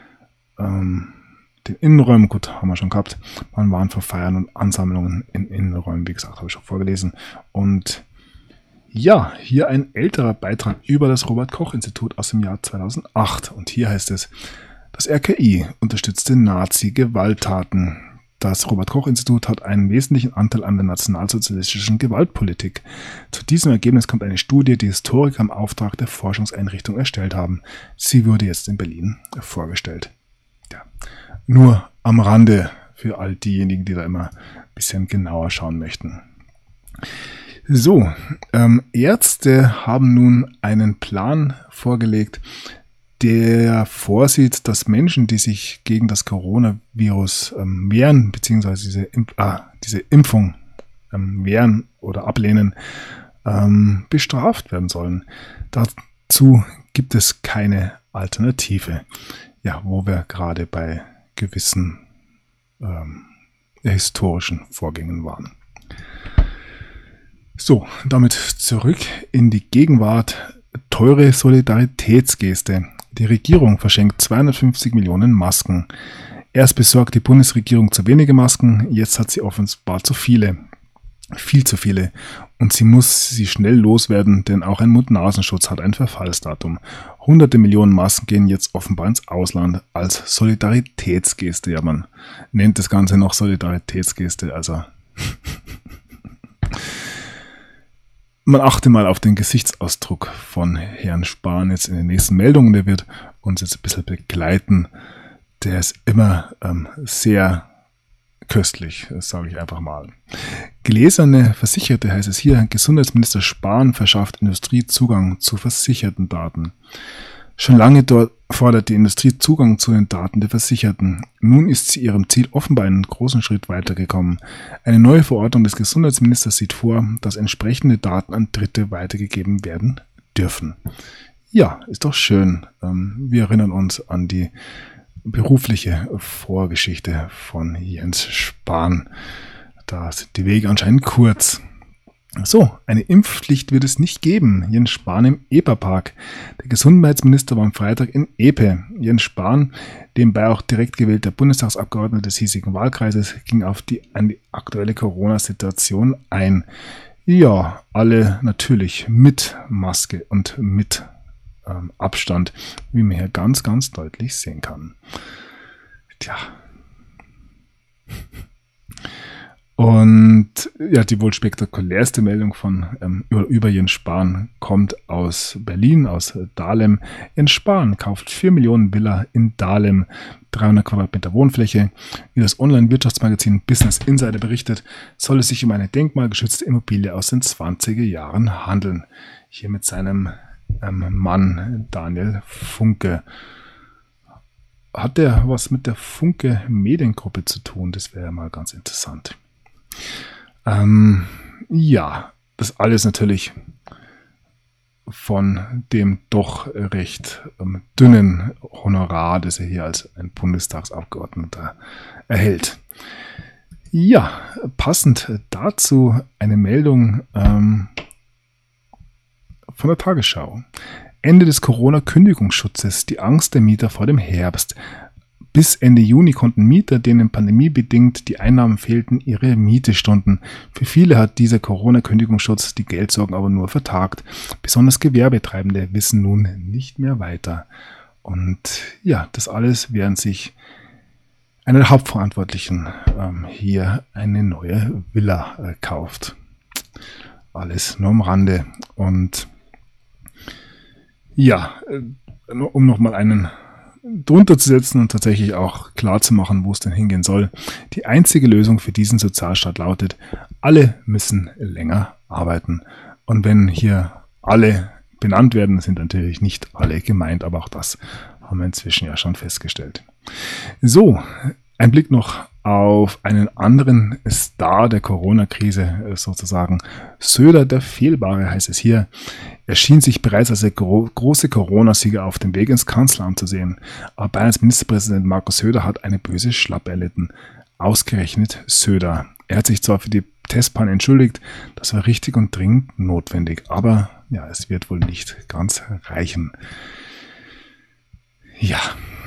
den Innenräumen, gut, haben wir schon gehabt. Man warnt vor Feiern und Ansammlungen in Innenräumen, wie gesagt, habe ich schon vorgelesen. Und ja, hier ein älterer Beitrag über das Robert-Koch-Institut aus dem Jahr 2008. Und hier heißt es, das RKI unterstützte Nazi-Gewalttaten. Das Robert-Koch-Institut hat einen wesentlichen Anteil an der nationalsozialistischen Gewaltpolitik. Zu diesem Ergebnis kommt eine Studie, die Historiker im Auftrag der Forschungseinrichtung erstellt haben. Sie wurde jetzt in Berlin vorgestellt. Ja. Nur am Rande für all diejenigen, die da immer ein bisschen genauer schauen möchten. So, Ärzte haben nun einen Plan vorgelegt, der vorsieht, dass Menschen, die sich gegen das Coronavirus wehren, beziehungsweise diese Impfung wehren oder ablehnen, bestraft werden sollen. Dazu gibt es keine Alternative. Ja, wo wir gerade bei gewissen historischen Vorgängen waren. So, damit zurück in die Gegenwart. Teure Solidaritätsgeste. Die Regierung verschenkt 250 Millionen Masken. Erst besorgt die Bundesregierung zu wenige Masken, jetzt hat sie offenbar zu viele. Viel zu viele. Und sie muss sie schnell loswerden, denn auch ein Mund-Nasenschutz hat ein Verfallsdatum. Hunderte Millionen Masken gehen jetzt offenbar ins Ausland als Solidaritätsgeste. Ja, man nennt das Ganze noch Solidaritätsgeste. Also man achte mal auf den Gesichtsausdruck von Herrn Spahn jetzt in den nächsten Meldungen. Der wird uns jetzt ein bisschen begleiten. Der ist immer sehr köstlich, das sage ich einfach mal. Gläserne Versicherte heißt es hier, Gesundheitsminister Spahn verschafft Industrie Zugang zu versicherten Daten. Schon lange dort fordert die Industrie Zugang zu den Daten der Versicherten. Nun ist sie ihrem Ziel offenbar einen großen Schritt weitergekommen. Eine neue Verordnung des Gesundheitsministers sieht vor, dass entsprechende Daten an Dritte weitergegeben werden dürfen. Ja, ist doch schön. Wir erinnern uns an die berufliche Vorgeschichte von Jens Spahn. Da sind die Wege anscheinend kurz. So, eine Impfpflicht wird es nicht geben. Jens Spahn im Epa-Park. Der Gesundheitsminister war am Freitag in Epe. Jens Spahn, nebenbei auch direkt gewählter Bundestagsabgeordneter des hiesigen Wahlkreises, ging an die aktuelle Corona-Situation ein. Ja, alle natürlich mit Maske und mit Abstand, wie man hier ganz, ganz deutlich sehen kann. Tja. Und ja, die wohl spektakulärste Meldung von über Jens Spahn kommt aus Berlin, aus Dahlem. Jens Spahn kauft 4 Millionen Villa in Dahlem, 300 Quadratmeter Wohnfläche. Wie das Online-Wirtschaftsmagazin Business Insider berichtet, soll es sich um eine denkmalgeschützte Immobilie aus den 20er Jahren handeln. Hier mit seinem Mann Daniel Funke. Hat der was mit der Funke Mediengruppe zu tun? Das wäre ja mal ganz interessant. Ja, das alles natürlich von dem doch recht dünnen Honorar, das er hier als ein Bundestagsabgeordneter erhält. Ja, passend dazu eine Meldung von der Tagesschau. Ende des Corona-Kündigungsschutzes, die Angst der Mieter vor dem Herbst. Bis Ende Juni konnten Mieter, denen pandemiebedingt die Einnahmen fehlten, ihre Miete stunden. Für viele hat dieser Corona-Kündigungsschutz die Geldsorgen aber nur vertagt. Besonders Gewerbetreibende wissen nun nicht mehr weiter. Und ja, das alles, während sich einer der Hauptverantwortlichen hier eine neue Villa kauft. Alles nur am Rande. Und ja, um nochmal einen drunter zu setzen und tatsächlich auch klar zu machen, wo es denn hingehen soll. Die einzige Lösung für diesen Sozialstaat lautet, alle müssen länger arbeiten. Und wenn hier alle benannt werden, sind natürlich nicht alle gemeint, aber auch das haben wir inzwischen ja schon festgestellt. So, ein Blick noch auf einen anderen Star der Corona-Krise sozusagen. Söder, der Fehlbare, heißt es hier. Er schien sich bereits als der große Corona-Sieger auf dem Weg ins Kanzleramt zu sehen. Aber Bayerns Ministerpräsident Markus Söder hat eine böse Schlappe erlitten. Ausgerechnet Söder. Er hat sich zwar für die Testpanne entschuldigt, das war richtig und dringend notwendig, aber ja, es wird wohl nicht ganz reichen. Ja,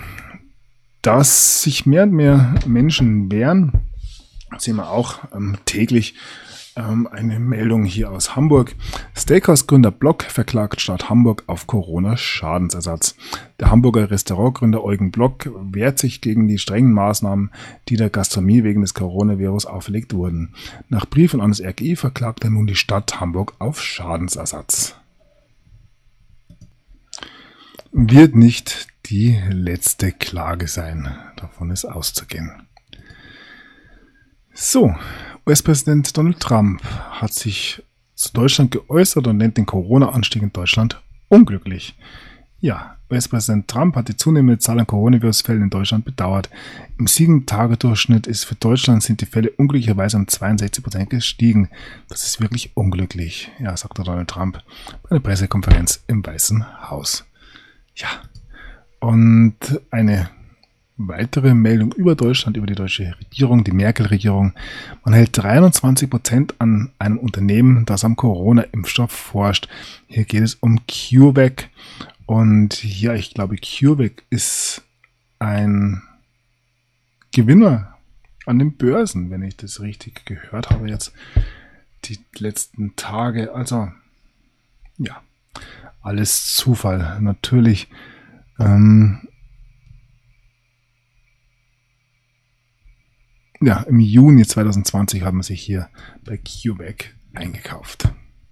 dass sich mehr und mehr Menschen wehren, sehen wir auch täglich. Eine Meldung hier aus Hamburg. Steakhouse-Gründer Block verklagt Stadt Hamburg auf Corona-Schadensersatz. Der Hamburger Restaurantgründer Eugen Block wehrt sich gegen die strengen Maßnahmen, die der Gastronomie wegen des Coronavirus auferlegt wurden. Nach Briefen an das RKI verklagt er nun die Stadt Hamburg auf Schadensersatz. Wird nicht die letzte Klage sein. Davon ist auszugehen. So, US-Präsident Donald Trump hat sich zu Deutschland geäußert und nennt den Corona-Anstieg in Deutschland unglücklich. Ja, US-Präsident Trump hat die zunehmende Zahl an Coronavirus-Fällen in Deutschland bedauert. Im 7-Tage-Durchschnitt ist für Deutschland sind die Fälle unglücklicherweise um 62% gestiegen. Das ist wirklich unglücklich, ja, sagte Donald Trump bei einer Pressekonferenz im Weißen Haus. Ja, und eine weitere Meldung über Deutschland, über die deutsche Regierung, die Merkel-Regierung. Man hält 23% an einem Unternehmen, das am Corona-Impfstoff forscht. Hier geht es um CureVac. Und ja, ich glaube, CureVac ist ein Gewinner an den Börsen, wenn ich das richtig gehört habe jetzt die letzten Tage. Also, ja, alles Zufall. Natürlich, ja, im Juni 2020 haben wir sich hier bei CureVac eingekauft.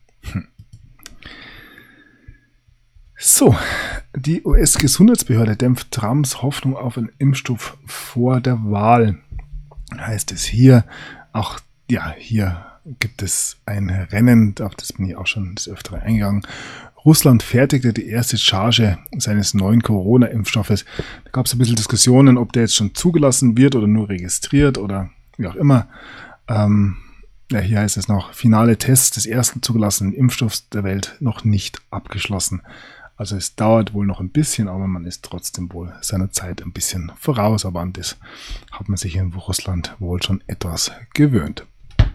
So, die US-Gesundheitsbehörde dämpft Trumps Hoffnung auf einen Impfstoff vor der Wahl. Heißt es hier. Auch, ja, hier gibt es ein Rennen, auf das bin ich auch schon des Öfteren eingegangen. Russland fertigte die erste Charge seines neuen Corona-Impfstoffes. Da gab es ein bisschen Diskussionen, ob der jetzt schon zugelassen wird oder nur registriert oder wie auch immer. Ja, hier heißt es noch, finale Tests des ersten zugelassenen Impfstoffs der Welt noch nicht abgeschlossen. Also es dauert wohl noch ein bisschen, aber man ist trotzdem wohl seiner Zeit ein bisschen voraus. Aber an das hat man sich in Russland wohl schon etwas gewöhnt.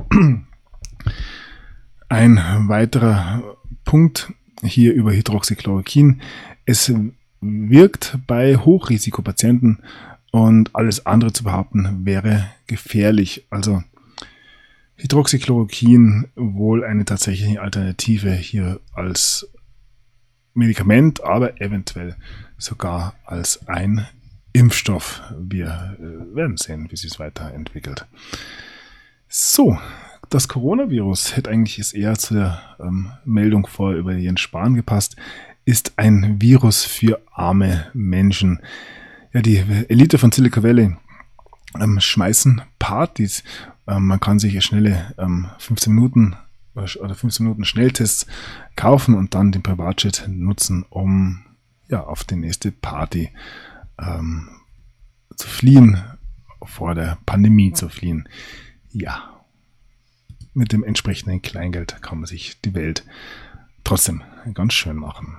Ein weiterer Punkt hier über Hydroxychloroquin. Es wirkt bei Hochrisikopatienten und alles andere zu behaupten wäre gefährlich. Also Hydroxychloroquin wohl eine tatsächliche Alternative hier als Medikament, aber eventuell sogar als ein Impfstoff. Wir werden sehen, wie sich es weiterentwickelt. So, das Coronavirus hätte eigentlich jetzt eher zu der Meldung vor über Jens Spahn gepasst, ist ein Virus für arme Menschen. Ja, die Elite von Silicon Valley schmeißen Partys. Man kann sich schnelle 15 Minuten Schnelltests kaufen und dann den Privatjet nutzen, um ja auf die nächste Party zu fliehen, vor der Pandemie zu fliehen. Ja, mit dem entsprechenden Kleingeld kann man sich die Welt trotzdem ganz schön machen.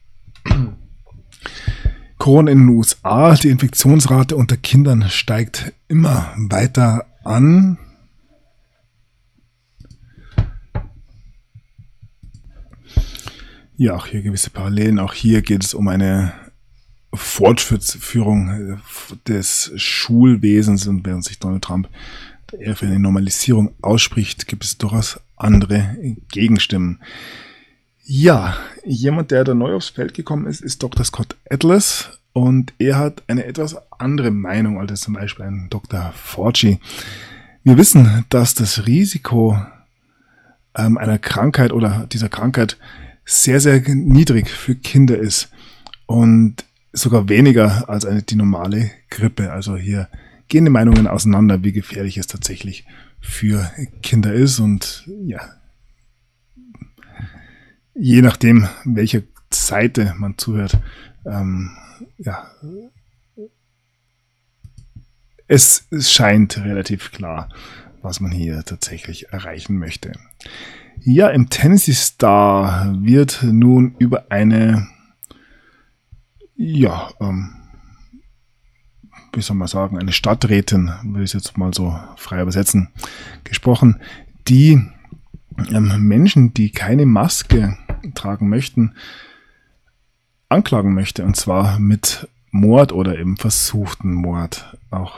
Corona in den USA, die Infektionsrate unter Kindern steigt immer weiter an. Ja, auch hier gewisse Parallelen. Auch hier geht es um eine Fortführung des Schulwesens, und während sich Donald Trump eher für eine Normalisierung ausspricht, gibt es durchaus andere Gegenstimmen. Ja, jemand, der da neu aufs Feld gekommen ist, ist Dr. Scott Atlas, und er hat eine etwas andere Meinung als zum Beispiel ein Dr. Fauci. Wir wissen, dass das Risiko einer Krankheit oder dieser Krankheit sehr, sehr niedrig für Kinder ist und sogar weniger als die normale Grippe. Also hier gehen die Meinungen auseinander, wie gefährlich es tatsächlich für Kinder ist, und ja, je nachdem, welcher Seite man zuhört, ja, es scheint relativ klar, was man hier tatsächlich erreichen möchte. Ja, im Tennessee Star wird nun über eine, wie soll man sagen, eine Stadträtin, will ich jetzt mal so frei übersetzen, gesprochen, die Menschen, die keine Maske tragen möchten, anklagen möchte, und zwar mit Mord oder eben versuchten Mord. Auch,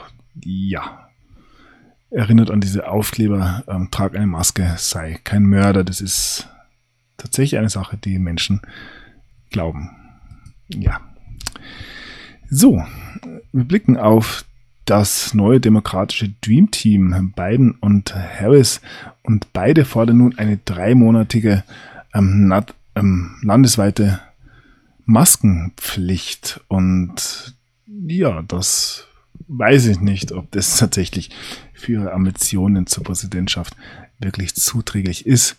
erinnert an diese Aufkleber, trag eine Maske, sei kein Mörder. Das ist tatsächlich eine Sache, die Menschen glauben. Ja. So, wir blicken auf das neue demokratische Dream Team, Biden und Harris, und beide fordern nun eine 3-monatige landesweite Maskenpflicht. Und ja, das weiß ich nicht, ob das tatsächlich für ihre Ambitionen zur Präsidentschaft wirklich zuträglich ist.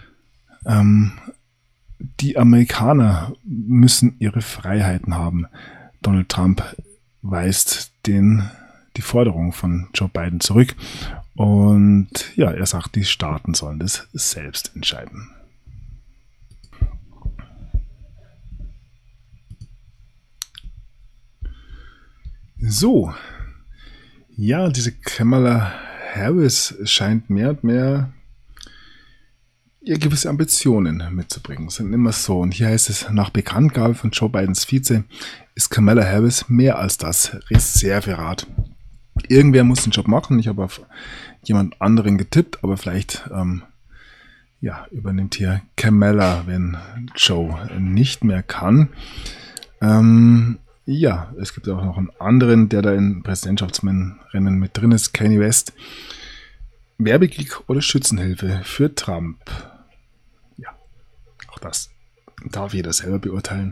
Die Amerikaner müssen ihre Freiheiten haben. Donald Trump weist die Forderung von Joe Biden zurück. Und ja, er sagt, die Staaten sollen das selbst entscheiden. So, ja, diese Kamala Harris scheint mehr und mehr gewisse Ambitionen mitzubringen. Sind immer so. Und hier heißt es, nach Bekanntgabe von Joe Bidens Vize ist Kamala Harris mehr als das Reserverat. Irgendwer muss den Job machen. Ich habe auf jemand anderen getippt, aber vielleicht übernimmt hier Kamala, wenn Joe nicht mehr kann. Es gibt auch noch einen anderen, der da in Präsidentschaftsrennen mit drin ist, Kanye West. Werbegig oder Schützenhilfe für Trump? Ja, auch das darf jeder selber beurteilen.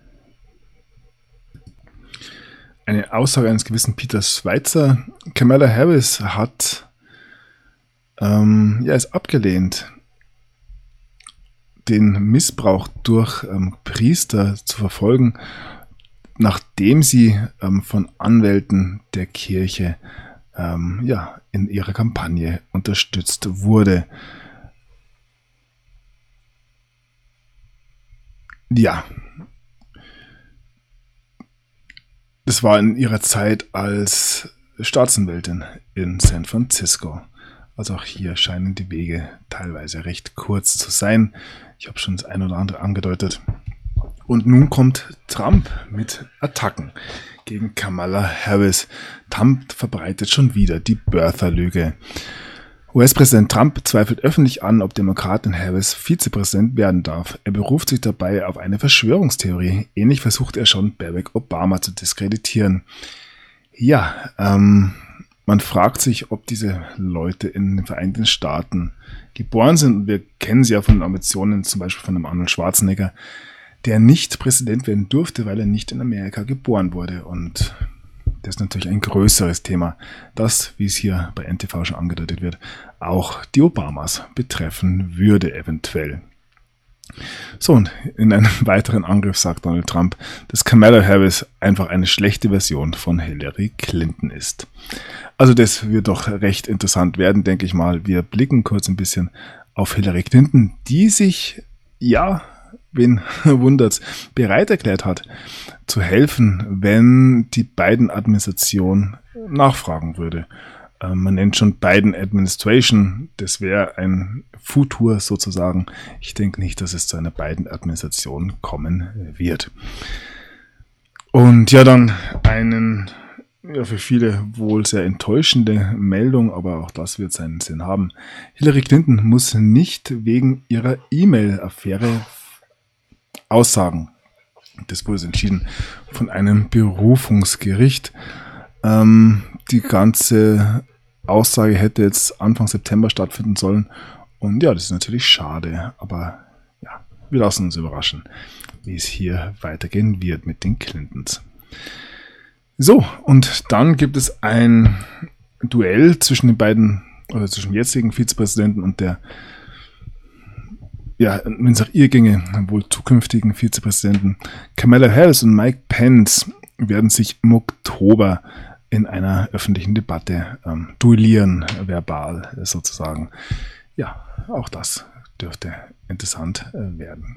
Eine Aussage eines gewissen Peter Schweizer. Kamala Harris ist abgelehnt, den Missbrauch durch Priester zu verfolgen, nachdem sie von Anwälten der Kirche in ihrer Kampagne unterstützt wurde. Ja, das war in ihrer Zeit als Staatsanwältin in San Francisco. Also auch hier scheinen die Wege teilweise recht kurz zu sein. Ich habe schon das ein oder andere angedeutet. Und nun kommt Trump mit Attacken gegen Kamala Harris. Trump verbreitet schon wieder die Birther-Lüge. US-Präsident Trump zweifelt öffentlich an, ob Demokratin Harris Vizepräsident werden darf. Er beruft sich dabei auf eine Verschwörungstheorie. Ähnlich versucht er schon, Barack Obama zu diskreditieren. Ja, man fragt sich, ob diese Leute in den Vereinigten Staaten geboren sind. Wir kennen sie ja von den Ambitionen, zum Beispiel von einem Arnold Schwarzenegger, der nicht Präsident werden durfte, weil er nicht in Amerika geboren wurde. Und das ist natürlich ein größeres Thema, das, wie es hier bei NTV schon angedeutet wird, auch die Obamas betreffen würde eventuell. So, und in einem weiteren Angriff sagt Donald Trump, dass Kamala Harris einfach eine schlechte Version von Hillary Clinton ist. Also das wird doch recht interessant werden, denke ich mal. Wir blicken kurz ein bisschen auf Hillary Clinton, die sich, wen wundert's, bereit erklärt hat, zu helfen, wenn die Biden-Administration nachfragen würde. Man nennt schon Biden-Administration, das wäre ein Futur sozusagen. Ich denke nicht, dass es zu einer Biden-Administration kommen wird. Und ja, dann für viele wohl sehr enttäuschende Meldung, aber auch das wird seinen Sinn haben. Hillary Clinton muss nicht wegen ihrer E-Mail-Affäre aussagen. Das wurde entschieden von einem Berufungsgericht. Die ganze Aussage hätte jetzt Anfang September stattfinden sollen. Und ja, das ist natürlich schade. Aber ja, wir lassen uns überraschen, wie es hier weitergehen wird mit den Clintons. So, und dann gibt es ein Duell zwischen den beiden, oder zwischen dem jetzigen Vizepräsidenten und der, wenn es nach ihr ginge, wohl zukünftigen Vizepräsidenten. Kamala Harris und Mike Pence werden sich im Oktober in einer öffentlichen Debatte duellieren, verbal sozusagen. Ja, auch das dürfte interessant werden.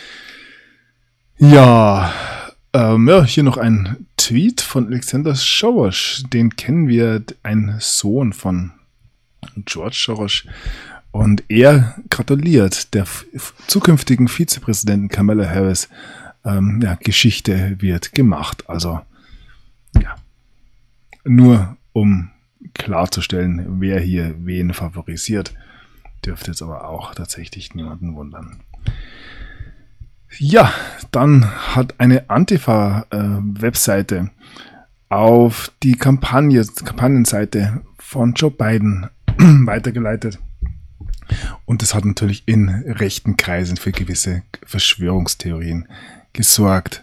Ja, hier noch ein Tweet von Alexander Soros. Den kennen wir, ein Sohn von George Soros. Und er gratuliert der zukünftigen Vizepräsidentin Kamala Harris. Geschichte wird gemacht. Also, ja, nur um klarzustellen, wer hier wen favorisiert, dürfte jetzt aber auch tatsächlich niemanden wundern. Ja, dann hat eine Antifa-Webseite auf die Kampagnenseite von Joe Biden weitergeleitet. Und das hat natürlich in rechten Kreisen für gewisse Verschwörungstheorien gesorgt.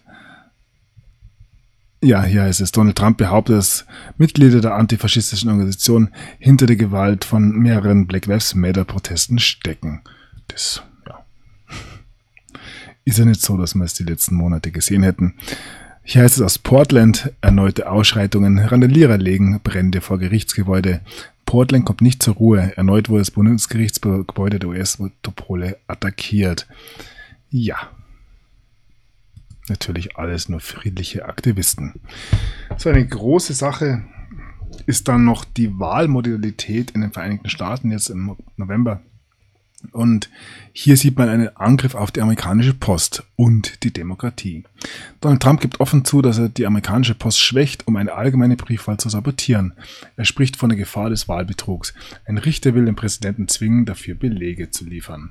Ja, hier heißt es, Donald Trump behauptet, dass Mitglieder der antifaschistischen Organisation hinter der Gewalt von mehreren Black Lives Matter Protesten stecken. Das, ist ja nicht so, dass wir es die letzten Monate gesehen hätten. Hier heißt es aus Portland, erneute Ausschreitungen, Randalierer legen Brände vor Gerichtsgebäude. Portland kommt nicht zur Ruhe. Erneut wurde das Bundesgerichtsgebäude der US-Metropole attackiert. Ja. Natürlich alles nur friedliche Aktivisten. So eine große Sache ist dann noch die Wahlmodalität in den Vereinigten Staaten jetzt im November. Und hier sieht man einen Angriff auf die amerikanische Post und die Demokratie. Donald Trump gibt offen zu, dass er die amerikanische Post schwächt, um eine allgemeine Briefwahl zu sabotieren. Er spricht von der Gefahr des Wahlbetrugs. Ein Richter will den Präsidenten zwingen, dafür Belege zu liefern.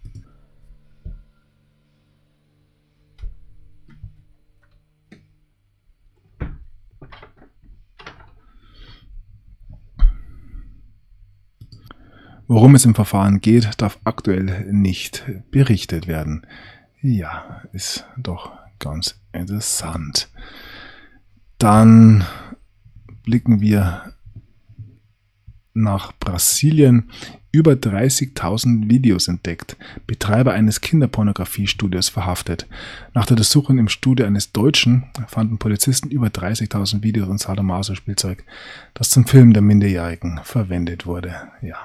Worum es im Verfahren geht, darf aktuell nicht berichtet werden. Ja, ist doch ganz interessant. Dann blicken wir nach Brasilien. Über 30.000 Videos entdeckt. Betreiber eines Kinderpornografiestudios verhaftet. Nach der Durchsuchung im Studio eines Deutschen fanden Polizisten über 30.000 Videos und Sadomaso-Spielzeug, das zum Film der Minderjährigen verwendet wurde. Ja.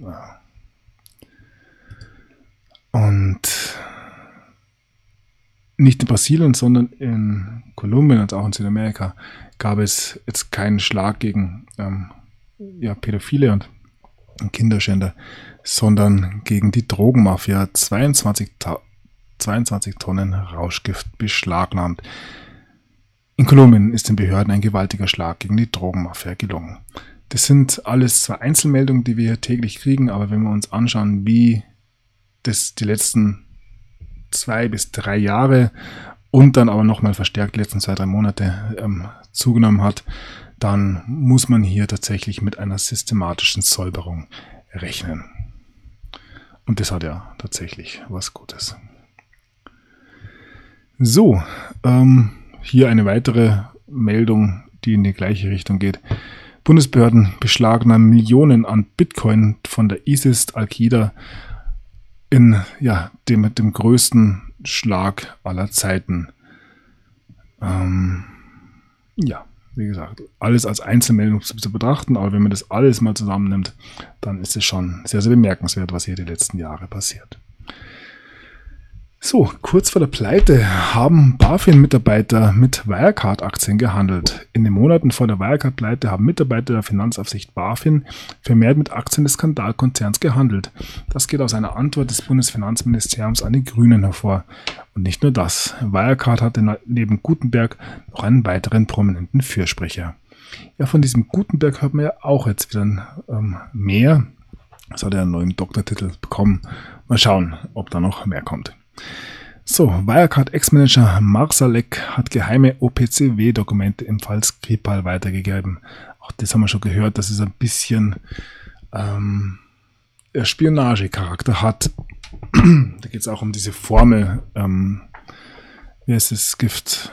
Und nicht in Brasilien, sondern in Kolumbien und auch in Südamerika gab es jetzt keinen Schlag gegen Pädophile und Kinderschänder, sondern gegen die Drogenmafia. 22 Tonnen Rauschgift beschlagnahmt. In Kolumbien ist den Behörden ein gewaltiger Schlag gegen die Drogenmafia gelungen. Das sind alles zwar Einzelmeldungen, die wir hier täglich kriegen, aber wenn wir uns anschauen, wie das die letzten 2 bis 3 Jahre und dann aber nochmal verstärkt die letzten 2-3 Monate zugenommen hat, dann muss man hier tatsächlich mit einer systematischen Säuberung rechnen. Und das hat ja tatsächlich was Gutes. So, hier eine weitere Meldung, die in die gleiche Richtung geht. Bundesbehörden beschlagnahmen Millionen an Bitcoin von der ISIS, Al-Qaida in dem größten Schlag aller Zeiten. Wie gesagt, alles als Einzelmeldung zu betrachten, aber wenn man das alles mal zusammennimmt, dann ist es schon sehr, sehr bemerkenswert, was hier die letzten Jahre passiert. So, kurz vor der Pleite haben BaFin-Mitarbeiter mit Wirecard-Aktien gehandelt. In den Monaten vor der Wirecard-Pleite haben Mitarbeiter der Finanzaufsicht BaFin vermehrt mit Aktien des Skandalkonzerns gehandelt. Das geht aus einer Antwort des Bundesfinanzministeriums an die Grünen hervor. Und nicht nur das. Wirecard hatte neben Gutenberg noch einen weiteren prominenten Fürsprecher. Ja, von diesem Gutenberg hört man ja auch jetzt wieder mehr. Das hat er einen neuen Doktortitel bekommen. Mal schauen, ob da noch mehr kommt. So, Wirecard-Ex-Manager Marsalek hat geheime OPCW-Dokumente im Fall Skripal weitergegeben. Auch das haben wir schon gehört, dass es ein bisschen Spionagecharakter hat. Da geht es auch um diese Formel, wie heißt das Gift?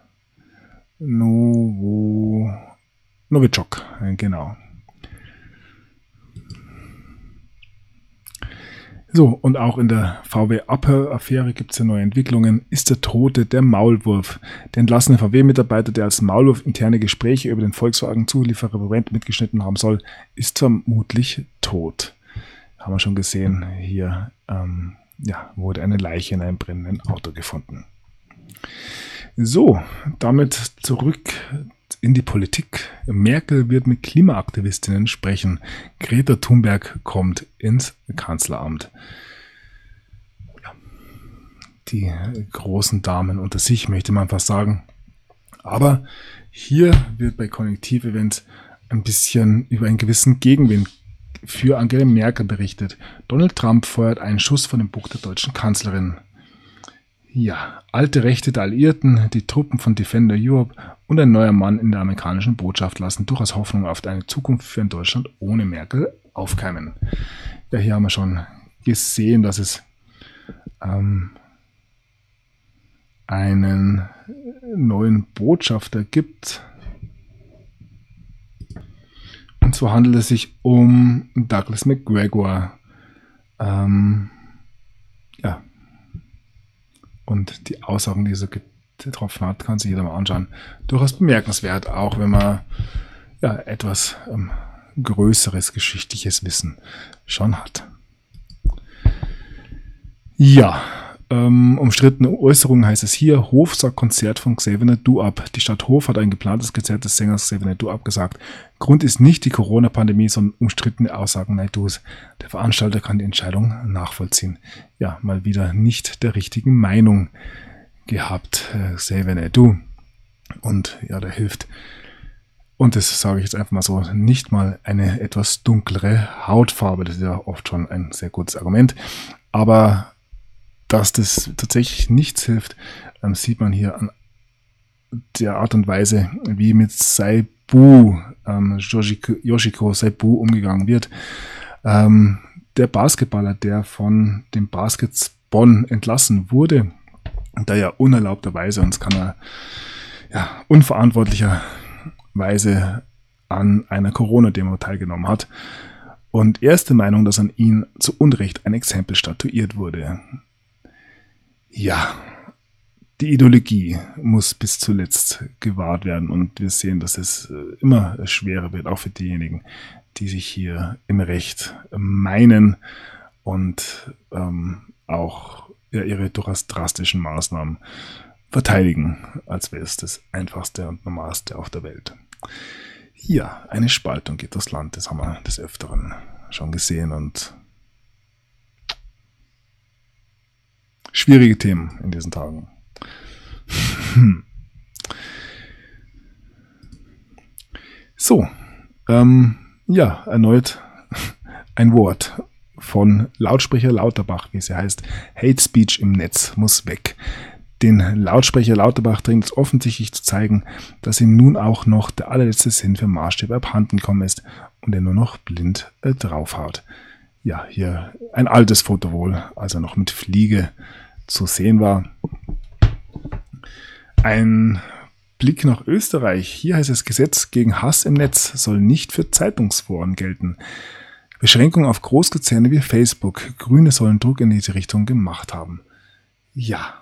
Novichok, genau. So, und auch in der VW-Abhör-Affäre gibt es ja neue Entwicklungen. Ist der Tote der Maulwurf? Der entlassene VW-Mitarbeiter, der als Maulwurf interne Gespräche über den Volkswagen-Zulieferer Brent mitgeschnitten haben soll, ist vermutlich tot. Haben wir schon gesehen, hier wurde eine Leiche in einem brennenden Auto gefunden. So, damit zurück in die Politik. Merkel wird mit Klimaaktivistinnen sprechen. Greta Thunberg kommt ins Kanzleramt. Ja, die großen Damen unter sich, möchte man fast sagen. Aber hier wird bei Konnektiv-Events ein bisschen über einen gewissen Gegenwind für Angela Merkel berichtet. Donald Trump feuert einen Schuss von dem Bug der deutschen Kanzlerin. Ja, alte Rechte der Alliierten, die Truppen von Defender Europe und ein neuer Mann in der amerikanischen Botschaft lassen durchaus Hoffnung auf eine Zukunft für ein Deutschland ohne Merkel aufkeimen. Ja, hier haben wir schon gesehen, dass es einen neuen Botschafter gibt. Und zwar handelt es sich um Douglas McGregor. Und die Aussagen, die er getroffen hat, kann sich jeder mal anschauen. Durchaus bemerkenswert, auch wenn man etwas größeres geschichtliches Wissen schon hat. Ja, umstrittene Äußerungen heißt es hier. Hof sagt Konzert von Xavier Naidoo ab. Die Stadt Hof hat ein geplantes Konzert des Sängers Xavier Naidoo abgesagt. Grund ist nicht die Corona-Pandemie, sondern umstrittene Aussagen Naidoos. Der Veranstalter kann die Entscheidung nachvollziehen. Ja, mal wieder nicht der richtigen Meinung gehabt, Xavier Naidoo. Und ja, der hilft. Und das sage ich jetzt einfach mal so, nicht mal eine etwas dunklere Hautfarbe. Das ist ja oft schon ein sehr gutes Argument. Aber dass das tatsächlich nichts hilft, sieht man hier an der Art und Weise, wie mit Saibu, Yoshiko Saibu umgegangen wird. Der Basketballer, der von dem Baskets Bonn entlassen wurde, da ja unerlaubterweise, und es kann er unverantwortlicherweise an einer Corona-Demo teilgenommen hat. Und er ist der Meinung, dass an ihn zu Unrecht ein Exempel statuiert wurde. Ja, die Ideologie muss bis zuletzt gewahrt werden und wir sehen, dass es immer schwerer wird, auch für diejenigen, die sich hier im Recht meinen und auch ihre durchaus drastischen Maßnahmen verteidigen, als wäre es das Einfachste und Normalste auf der Welt. Ja, eine Spaltung geht durchs Land, das haben wir des Öfteren schon gesehen und schwierige Themen in diesen Tagen. So, erneut ein Wort von Lautsprecher Lauterbach, wie sie heißt. Hate Speech im Netz muss weg. Den Lautsprecher Lauterbach dringt es offensichtlich zu zeigen, dass ihm nun auch noch der allerletzte Sinn für Maßstäbe abhanden gekommen ist und er nur noch blind draufhaut. Ja, hier ein altes Foto wohl, als er noch mit Fliege zu sehen war. Ein Blick nach Österreich. Hier heißt es, Gesetz gegen Hass im Netz soll nicht für Zeitungsforen gelten. Beschränkung auf Großkonzerne wie Facebook. Grüne sollen Druck in diese Richtung gemacht haben. Ja.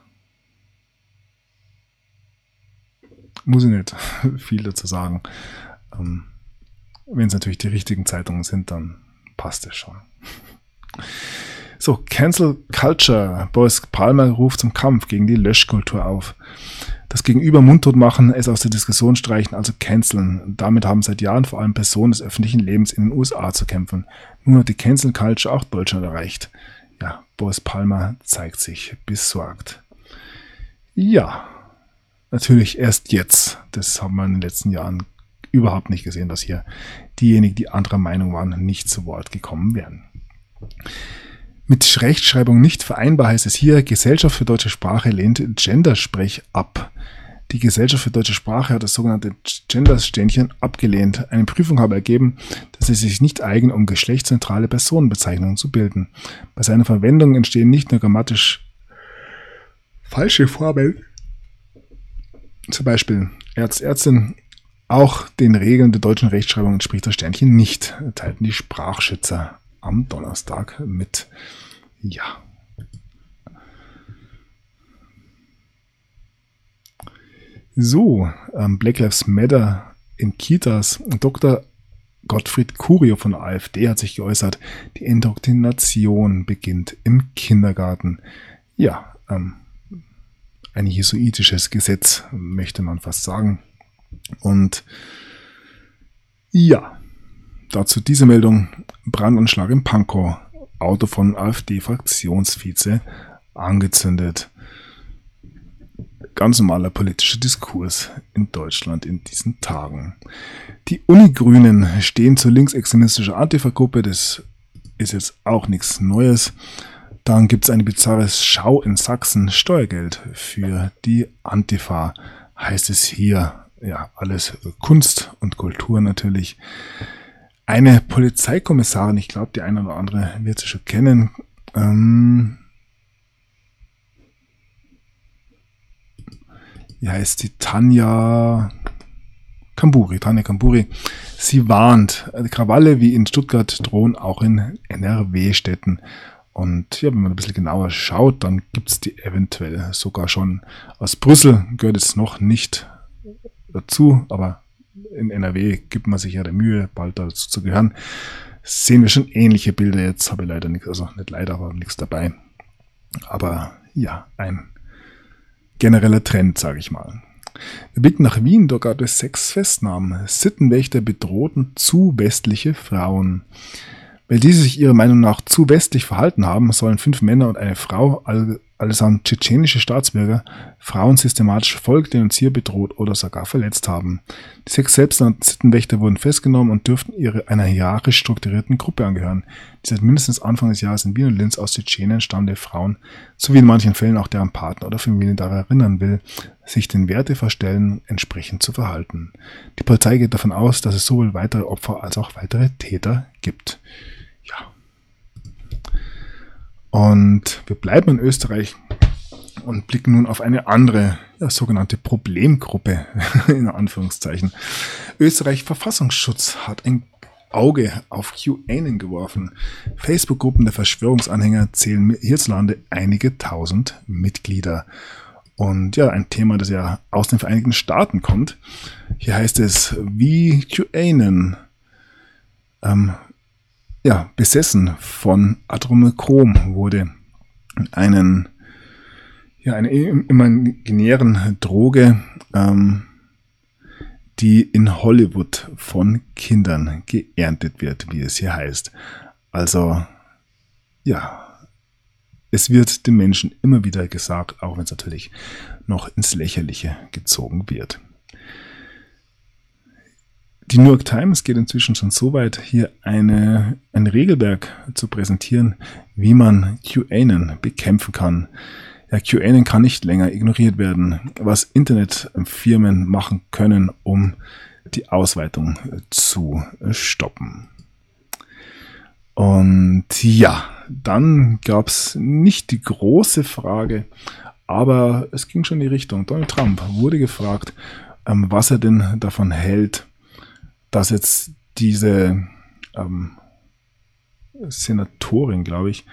Muss ich nicht viel dazu sagen. Wenn es natürlich die richtigen Zeitungen sind, dann passt es schon. So, Cancel Culture. Boris Palmer ruft zum Kampf gegen die Löschkultur auf. Das Gegenüber mundtot machen, es aus der Diskussion streichen, also canceln. Damit haben seit Jahren vor allem Personen des öffentlichen Lebens in den USA zu kämpfen. Nun hat die Cancel Culture auch Deutschland erreicht. Ja, Boris Palmer zeigt sich besorgt. Ja, natürlich erst jetzt. Das haben wir in den letzten Jahren überhaupt nicht gesehen, dass hier diejenigen, die anderer Meinung waren, nicht zu Wort gekommen wären. Mit Rechtschreibung nicht vereinbar heißt es hier, Gesellschaft für deutsche Sprache lehnt Gendersprech ab. Die Gesellschaft für deutsche Sprache hat das sogenannte Gendersternchen abgelehnt. Eine Prüfung habe ergeben, dass es sich nicht eignet, um geschlechtsneutrale Personenbezeichnungen zu bilden. Bei seiner Verwendung entstehen nicht nur grammatisch falsche Formeln, zum Beispiel Ärztin, auch den Regeln der deutschen Rechtschreibung entspricht das Sternchen nicht, teilten die Sprachschützer am Donnerstag mit. Ja. So, Black Lives Matter in Kitas. Dr. Gottfried Curio von der AfD hat sich geäußert, die Indoktrination beginnt im Kindergarten. Ja, ein jesuitisches Gesetz, möchte man fast sagen. Und ja, dazu diese Meldung: Brandanschlag in Pankow, Auto von AfD-Fraktionsvize angezündet. Ganz normaler politischer Diskurs in Deutschland in diesen Tagen. Die Uni-Grünen stehen zur linksextremistischen Antifa-Gruppe, das ist jetzt auch nichts Neues. Dann gibt es eine bizarre Schau in Sachsen, Steuergeld für die Antifa, heißt es hier. Ja, alles Kunst und Kultur natürlich. Eine Polizeikommissarin, ich glaube, die eine oder andere wird sie schon kennen, wie heißt die? Tanja Kamburi. Sie warnt, Krawalle wie in Stuttgart drohen auch in NRW-Städten. Und ja, wenn man ein bisschen genauer schaut, dann gibt es die eventuell sogar schon aus Brüssel, gehört es noch nicht dazu, aber in NRW gibt man sich ja der Mühe, bald dazu zu gehören. Sehen wir schon ähnliche Bilder, jetzt habe ich leider nichts, also nicht leider, aber nichts dabei. Aber ja, ein genereller Trend, sage ich mal. Wir blicken nach Wien, dort gab es 6 Festnahmen. Sittenwächter bedrohten zu westliche Frauen. Weil diese sich ihrer Meinung nach zu westlich verhalten haben, sollen 5 Männer und eine Frau, allesamt tschetschenische Staatsbürger, Frauen systematisch volkdenunziert, bedroht oder sogar verletzt haben. Die 6 selbsternannten Sittenwächter wurden festgenommen und dürften einer hierarchisch strukturierten Gruppe angehören, die seit mindestens Anfang des Jahres in Wien und Linz aus Tschetschenien stammende Frauen sowie in manchen Fällen auch deren Partner oder Familie daran erinnern will, sich den Wertevorstellungen entsprechend zu verhalten. Die Polizei geht davon aus, dass es sowohl weitere Opfer als auch weitere Täter gibt. Ja. Und wir bleiben in Österreich und blicken nun auf eine andere, sogenannte Problemgruppe, in Anführungszeichen. Österreich Verfassungsschutz hat ein Auge auf QAnon geworfen. Facebook-Gruppen der Verschwörungsanhänger zählen hierzulande einige tausend Mitglieder. Und ja, ein Thema, das ja aus den Vereinigten Staaten kommt. Hier heißt es, wie QAnon besessen von Adrenochrom wurde, eine imaginären Droge, die in Hollywood von Kindern geerntet wird, wie es hier heißt. Also, ja, es wird den Menschen immer wieder gesagt, auch wenn es natürlich noch ins Lächerliche gezogen wird. Die New York Times geht inzwischen schon so weit, hier ein Regelwerk zu präsentieren, wie man QAnon bekämpfen kann. Ja, QAnon kann nicht länger ignoriert werden, was Internetfirmen machen können, um die Ausweitung zu stoppen. Und ja, dann gab es nicht die große Frage, aber es ging schon in die Richtung. Donald Trump wurde gefragt, was er denn davon hält, dass jetzt diese Senatorin, glaube ich,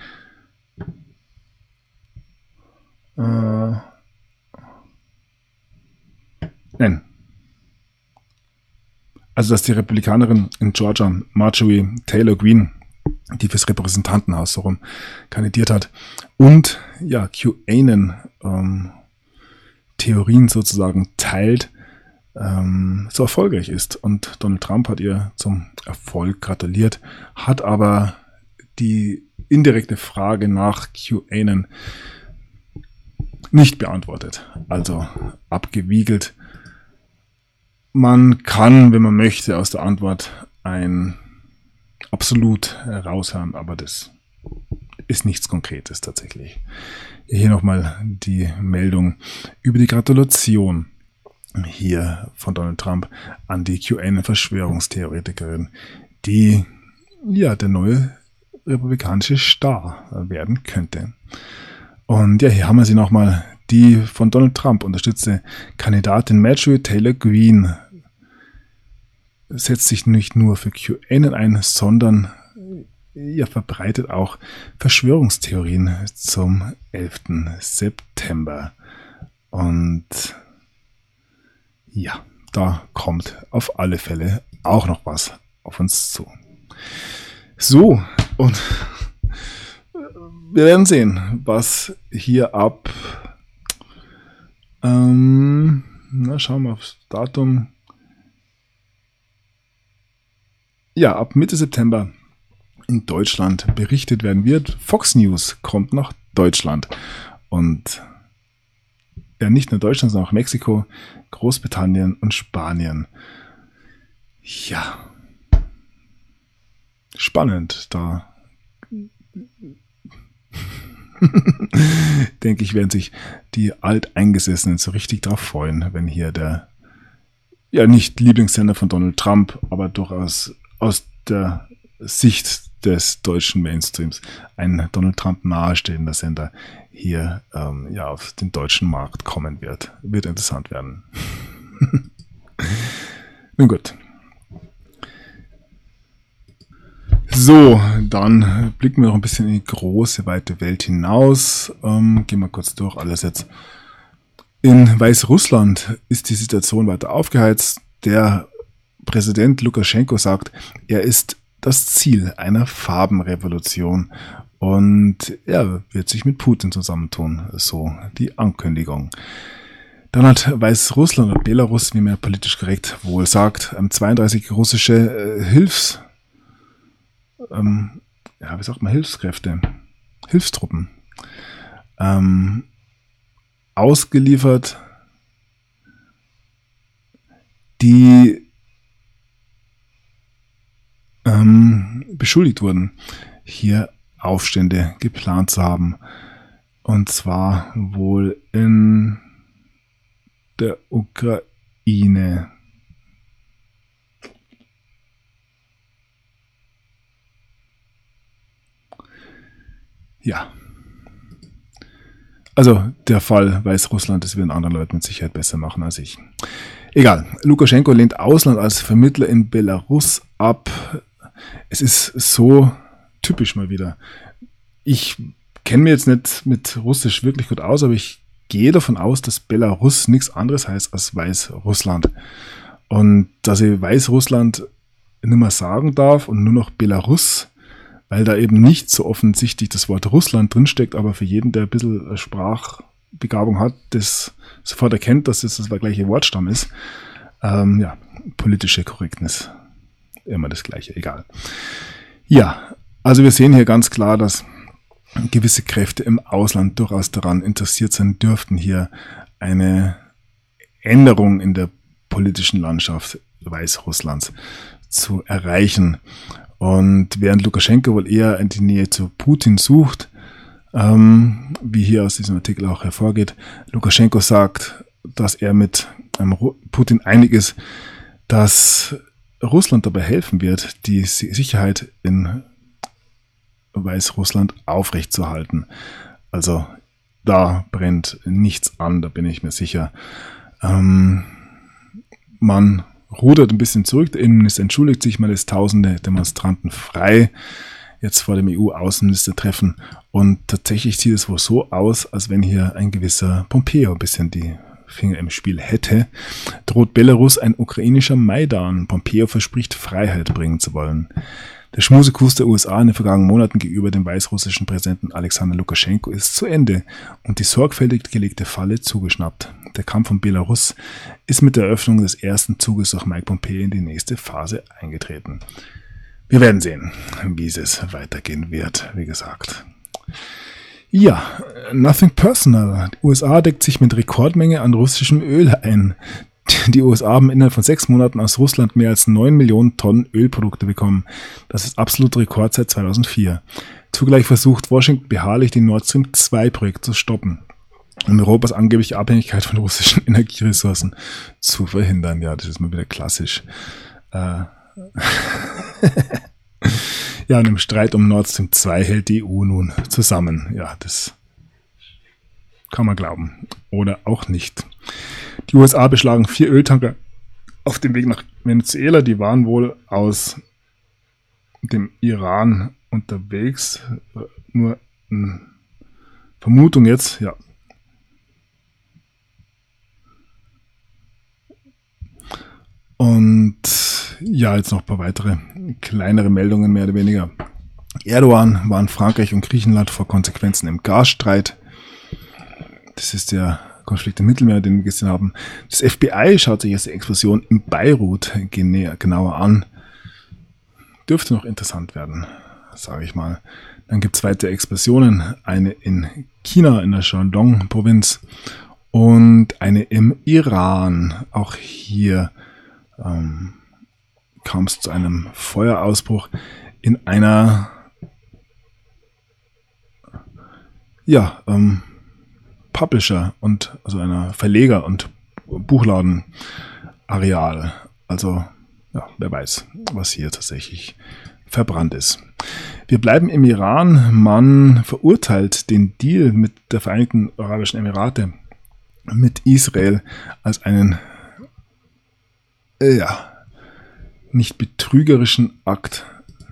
also dass die Republikanerin in Georgia, Marjorie Taylor Greene, die fürs Repräsentantenhaus so rum kandidiert hat und ja, QAnon Theorien sozusagen teilt, so erfolgreich ist. Und Donald Trump hat ihr zum Erfolg gratuliert, hat aber die indirekte Frage nach QAnon nicht beantwortet, also abgewiegelt. Man kann, wenn man möchte, aus der Antwort ein Absolut raushören, aber das ist nichts Konkretes tatsächlich. Hier nochmal die Meldung über die Gratulation hier von Donald Trump an die QAnon-Verschwörungstheoretikerin, die ja der neue republikanische Star werden könnte. Und ja, hier haben wir sie nochmal, die von Donald Trump unterstützte Kandidatin Marjorie Taylor Greene setzt sich nicht nur für QAnon ein, sondern verbreitet auch Verschwörungstheorien zum 11. September. Und ja, da kommt auf alle Fälle auch noch was auf uns zu. So, und wir werden sehen, was hier ab, schauen wir aufs Datum. Ja, ab Mitte September in Deutschland berichtet werden wird. Fox News kommt nach Deutschland. Und ja, nicht nur Deutschland, sondern auch Mexiko, Großbritannien und Spanien. Ja, spannend. Da denke ich, werden sich die Alteingesessenen so richtig drauf freuen, wenn hier der, ja, nicht Lieblingssender von Donald Trump, aber durchaus aus der Sicht des deutschen Mainstreams ein Donald Trump nahestehender Sender hier auf den deutschen Markt kommen wird. Wird interessant werden. Nun gut. So, dann blicken wir noch ein bisschen in die große, weite Welt hinaus. Gehen wir kurz durch alles jetzt. In Weißrussland ist die Situation weiter aufgeheizt. Der Präsident Lukaschenko sagt, er ist das Ziel einer Farbenrevolution und er wird sich mit Putin zusammentun, so die Ankündigung. Dann hat Weißrussland oder Belarus, wie man politisch korrekt wohl sagt, 32 russische Hilfstruppen ausgeliefert, die beschuldigt wurden, hier Aufstände geplant zu haben. Und zwar wohl in der Ukraine. Ja. Also der Fall Weißrussland, das werden andere Leute mit Sicherheit besser machen als ich. Egal. Lukaschenko lehnt Ausland als Vermittler in Belarus ab. Es ist so typisch mal wieder. Ich kenne mich jetzt nicht mit Russisch wirklich gut aus, aber ich gehe davon aus, dass Belarus nichts anderes heißt als Weißrussland. Und dass ich Weißrussland nicht mehr sagen darf und nur noch Belarus, weil da eben nicht so offensichtlich das Wort Russland drinsteckt, aber für jeden, der ein bisschen Sprachbegabung hat, das sofort erkennt, dass es das gleiche Wortstamm ist. Politische Korrektness. Immer das Gleiche, egal. Ja, also wir sehen hier ganz klar, dass gewisse Kräfte im Ausland durchaus daran interessiert sein dürften, hier eine Änderung in der politischen Landschaft Weißrusslands zu erreichen. Und während Lukaschenko wohl eher in die Nähe zu Putin sucht, wie hier aus diesem Artikel auch hervorgeht, Lukaschenko sagt, dass er mit Putin einig ist, dass Russland dabei helfen wird, die Sicherheit in Weißrussland aufrechtzuerhalten. Also da brennt nichts an, da bin ich mir sicher. Man rudert ein bisschen zurück, der Innenminister entschuldigt sich, man lässt tausende Demonstranten frei, jetzt vor dem EU-Außenministertreffen, und tatsächlich sieht es wohl so aus, als wenn hier ein gewisser Pompeo ein bisschen die Finger im Spiel hätte. Droht Belarus ein ukrainischer Maidan? Pompeo verspricht, Freiheit bringen zu wollen. Der Schmusekuss der USA in den vergangenen Monaten gegenüber dem weißrussischen Präsidenten Alexander Lukaschenko ist zu Ende und die sorgfältig gelegte Falle zugeschnappt. Der Kampf um Belarus ist mit der Eröffnung des ersten Zuges durch Mike Pompeo in die nächste Phase eingetreten. Wir werden sehen, wie es weitergehen wird, wie gesagt. Ja, nothing personal. Die USA deckt sich mit Rekordmenge an russischem Öl ein. Die USA haben innerhalb von 6 Monaten aus Russland mehr als 9 Millionen Tonnen Ölprodukte bekommen. Das ist absolut Rekord seit 2004. Zugleich versucht Washington beharrlich, die Nord Stream 2 Projekt zu stoppen, um Europas angebliche Abhängigkeit von russischen Energieressourcen zu verhindern. Ja, das ist mal wieder klassisch. Ja, und im Streit um Nord Stream 2 hält die EU nun zusammen. Ja, das kann man glauben. Oder auch nicht. Die USA beschlagen 4 Öltanker auf dem Weg nach Venezuela. Die waren wohl aus dem Iran unterwegs. Nur eine Vermutung jetzt, ja. Und ja, jetzt noch ein paar weitere kleinere Meldungen, mehr oder weniger. Erdogan warnt Frankreich und Griechenland vor Konsequenzen im Gasstreit. Das ist der Konflikt im Mittelmeer, den wir gesehen haben. Das FBI schaut sich jetzt die Explosion in Beirut genauer an. Dürfte noch interessant werden, sage ich mal. Dann gibt es weitere Explosionen. Eine in China, in der Shandong-Provinz und eine im Iran. Auch hier kam es zu einem Feuerausbruch in einer Publisher und also einer Verleger- und Buchladen-Areal. Also ja, wer weiß, was hier tatsächlich verbrannt ist. Wir bleiben im Iran. Man verurteilt den Deal mit der Vereinigten Arabischen Emirate, mit Israel, als einen nicht betrügerischen Akt.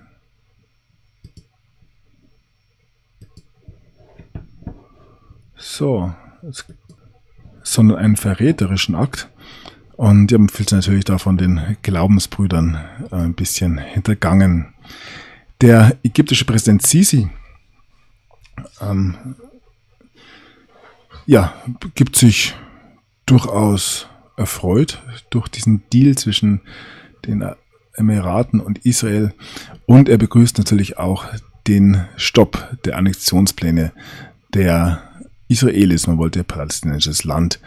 Sondern einen verräterischen Akt. Und die haben sich natürlich da von den Glaubensbrüdern ein bisschen hintergangen. Der ägyptische Präsident Sisi gibt sich durchaus erfreut durch diesen Deal zwischen den Emiraten und Israel. Und er begrüßt natürlich auch den Stopp der Annexionspläne der Israelis. Man wollte palästinensisches Land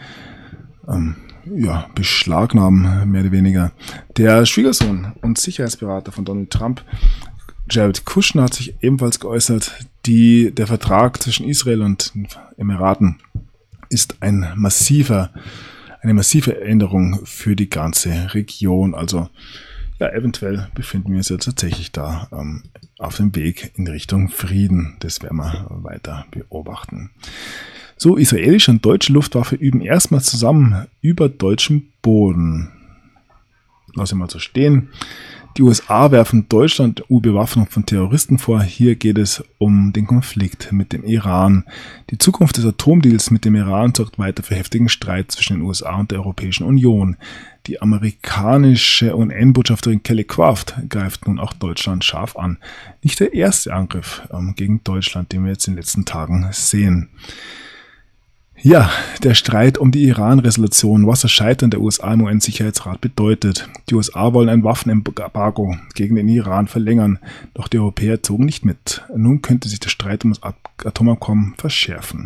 beschlagnahmen, mehr oder weniger. Der Schwiegersohn und Sicherheitsberater von Donald Trump, Jared Kushner, hat sich ebenfalls geäußert. Der Vertrag zwischen Israel und den Emiraten ist eine massive Änderung für die ganze Region. Also ja, eventuell befinden wir uns ja tatsächlich da auf dem Weg in Richtung Frieden. Das werden wir weiter beobachten. So, israelische und deutsche Luftwaffe üben erstmals zusammen über deutschem Boden. Lass ich mal so stehen. Die USA werfen Deutschland Bewaffnung von Terroristen vor. Hier geht es um den Konflikt mit dem Iran. Die Zukunft des Atomdeals mit dem Iran sorgt weiter für heftigen Streit zwischen den USA und der Europäischen Union. Die amerikanische UN-Botschafterin Kelly Craft greift nun auch Deutschland scharf an. Nicht der erste Angriff gegen Deutschland, den wir jetzt in den letzten Tagen sehen. Ja, der Streit um die Iran-Resolution, was das Scheitern der USA im UN-Sicherheitsrat bedeutet. Die USA wollen ein Waffenembargo gegen den Iran verlängern, doch die Europäer zogen nicht mit. Nun könnte sich der Streit um das Atomabkommen verschärfen.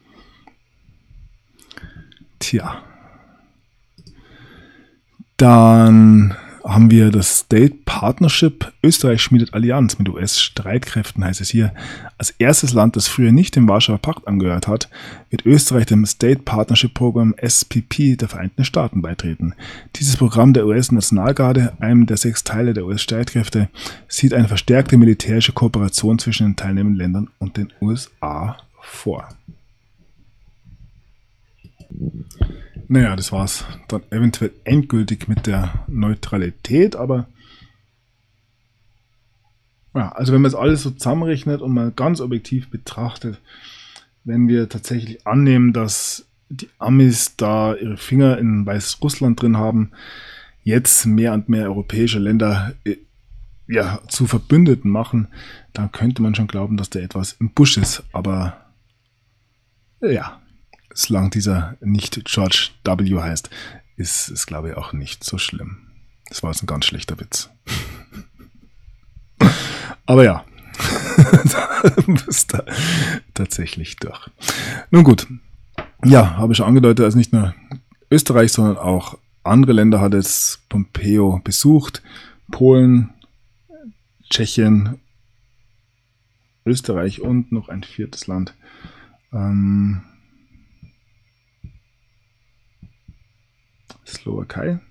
Tja. Dann haben wir das State Partnership. Österreich schmiedet Allianz mit US-Streitkräften, heißt es hier. Als erstes Land, das früher nicht dem Warschauer Pakt angehört hat, wird Österreich dem State Partnership Program SPP der Vereinten Staaten beitreten. Dieses Programm der US-Nationalgarde, einem der 6 Teile der US-Streitkräfte, sieht eine verstärkte militärische Kooperation zwischen den teilnehmenden Ländern und den USA vor. Naja, das war's dann eventuell endgültig mit der Neutralität, aber ja, also wenn man es alles so zusammenrechnet und mal ganz objektiv betrachtet, wenn wir tatsächlich annehmen, dass die Amis da ihre Finger in Weißrussland drin haben, jetzt mehr und mehr europäische Länder zu Verbündeten machen, dann könnte man schon glauben, dass da etwas im Busch ist, aber ja, solange dieser nicht George W. heißt, ist es, glaube ich, auch nicht so schlimm. Das war jetzt ein ganz schlechter Witz. Aber ja, da bist du tatsächlich durch. Nun gut, ja, habe ich schon angedeutet, also nicht nur Österreich, sondern auch andere Länder hat jetzt Pompeo besucht. Polen, Tschechien, Österreich und noch ein 4. Land. Slowakei.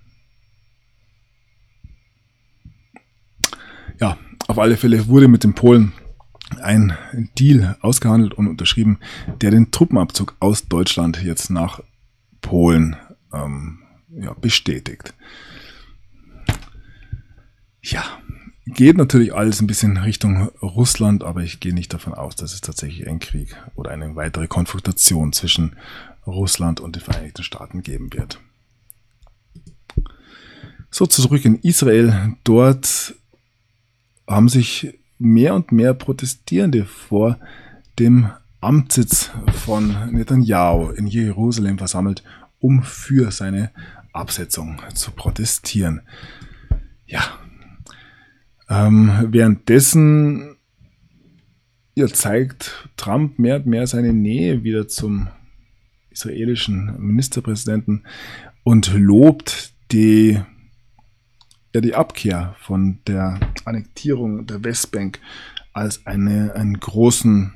Ja, auf alle Fälle wurde mit den Polen ein Deal ausgehandelt und unterschrieben, der den Truppenabzug aus Deutschland jetzt nach Polen bestätigt. Ja, geht natürlich alles ein bisschen Richtung Russland, aber ich gehe nicht davon aus, dass es tatsächlich einen Krieg oder eine weitere Konfrontation zwischen Russland und den Vereinigten Staaten geben wird. So, zurück in Israel. Dort haben sich mehr und mehr Protestierende vor dem Amtssitz von Netanyahu in Jerusalem versammelt, um für seine Absetzung zu protestieren. Ja, währenddessen zeigt Trump mehr und mehr seine Nähe wieder zum israelischen Ministerpräsidenten und lobt die Abkehr von der Annektierung der Westbank als einen großen,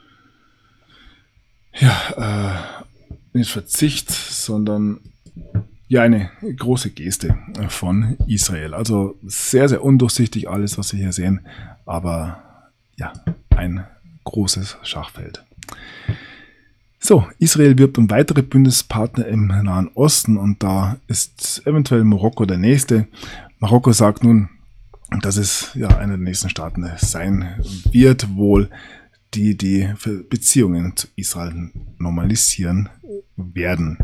nicht Verzicht, sondern eine große Geste von Israel. Also sehr, sehr undurchsichtig alles, was wir hier sehen, aber ein großes Schachfeld. So, Israel wirbt um weitere Bündnispartner im Nahen Osten und da ist eventuell Marokko der nächste. Marokko sagt nun, dass es einer der nächsten Staaten sein wird, wohl die Beziehungen zu Israel normalisieren werden.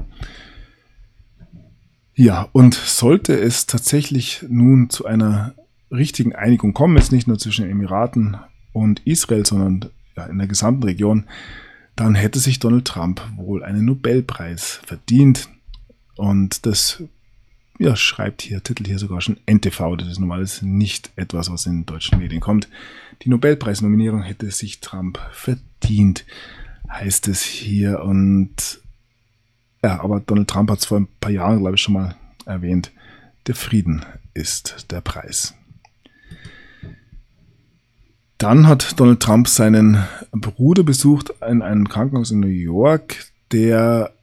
Ja, und sollte es tatsächlich nun zu einer richtigen Einigung kommen, jetzt nicht nur zwischen den Emiraten und Israel, sondern in der gesamten Region, dann hätte sich Donald Trump wohl einen Nobelpreis verdient. Und das titelt hier sogar schon NTV, das ist normales nicht etwas, was in deutschen Medien kommt. Die Nobelpreisnominierung hätte sich Trump verdient, heißt es hier. Und aber Donald Trump hat es vor ein paar Jahren, glaube ich, schon mal erwähnt, der Frieden ist der Preis. Dann hat Donald Trump seinen Bruder besucht in einem Krankenhaus in New York, der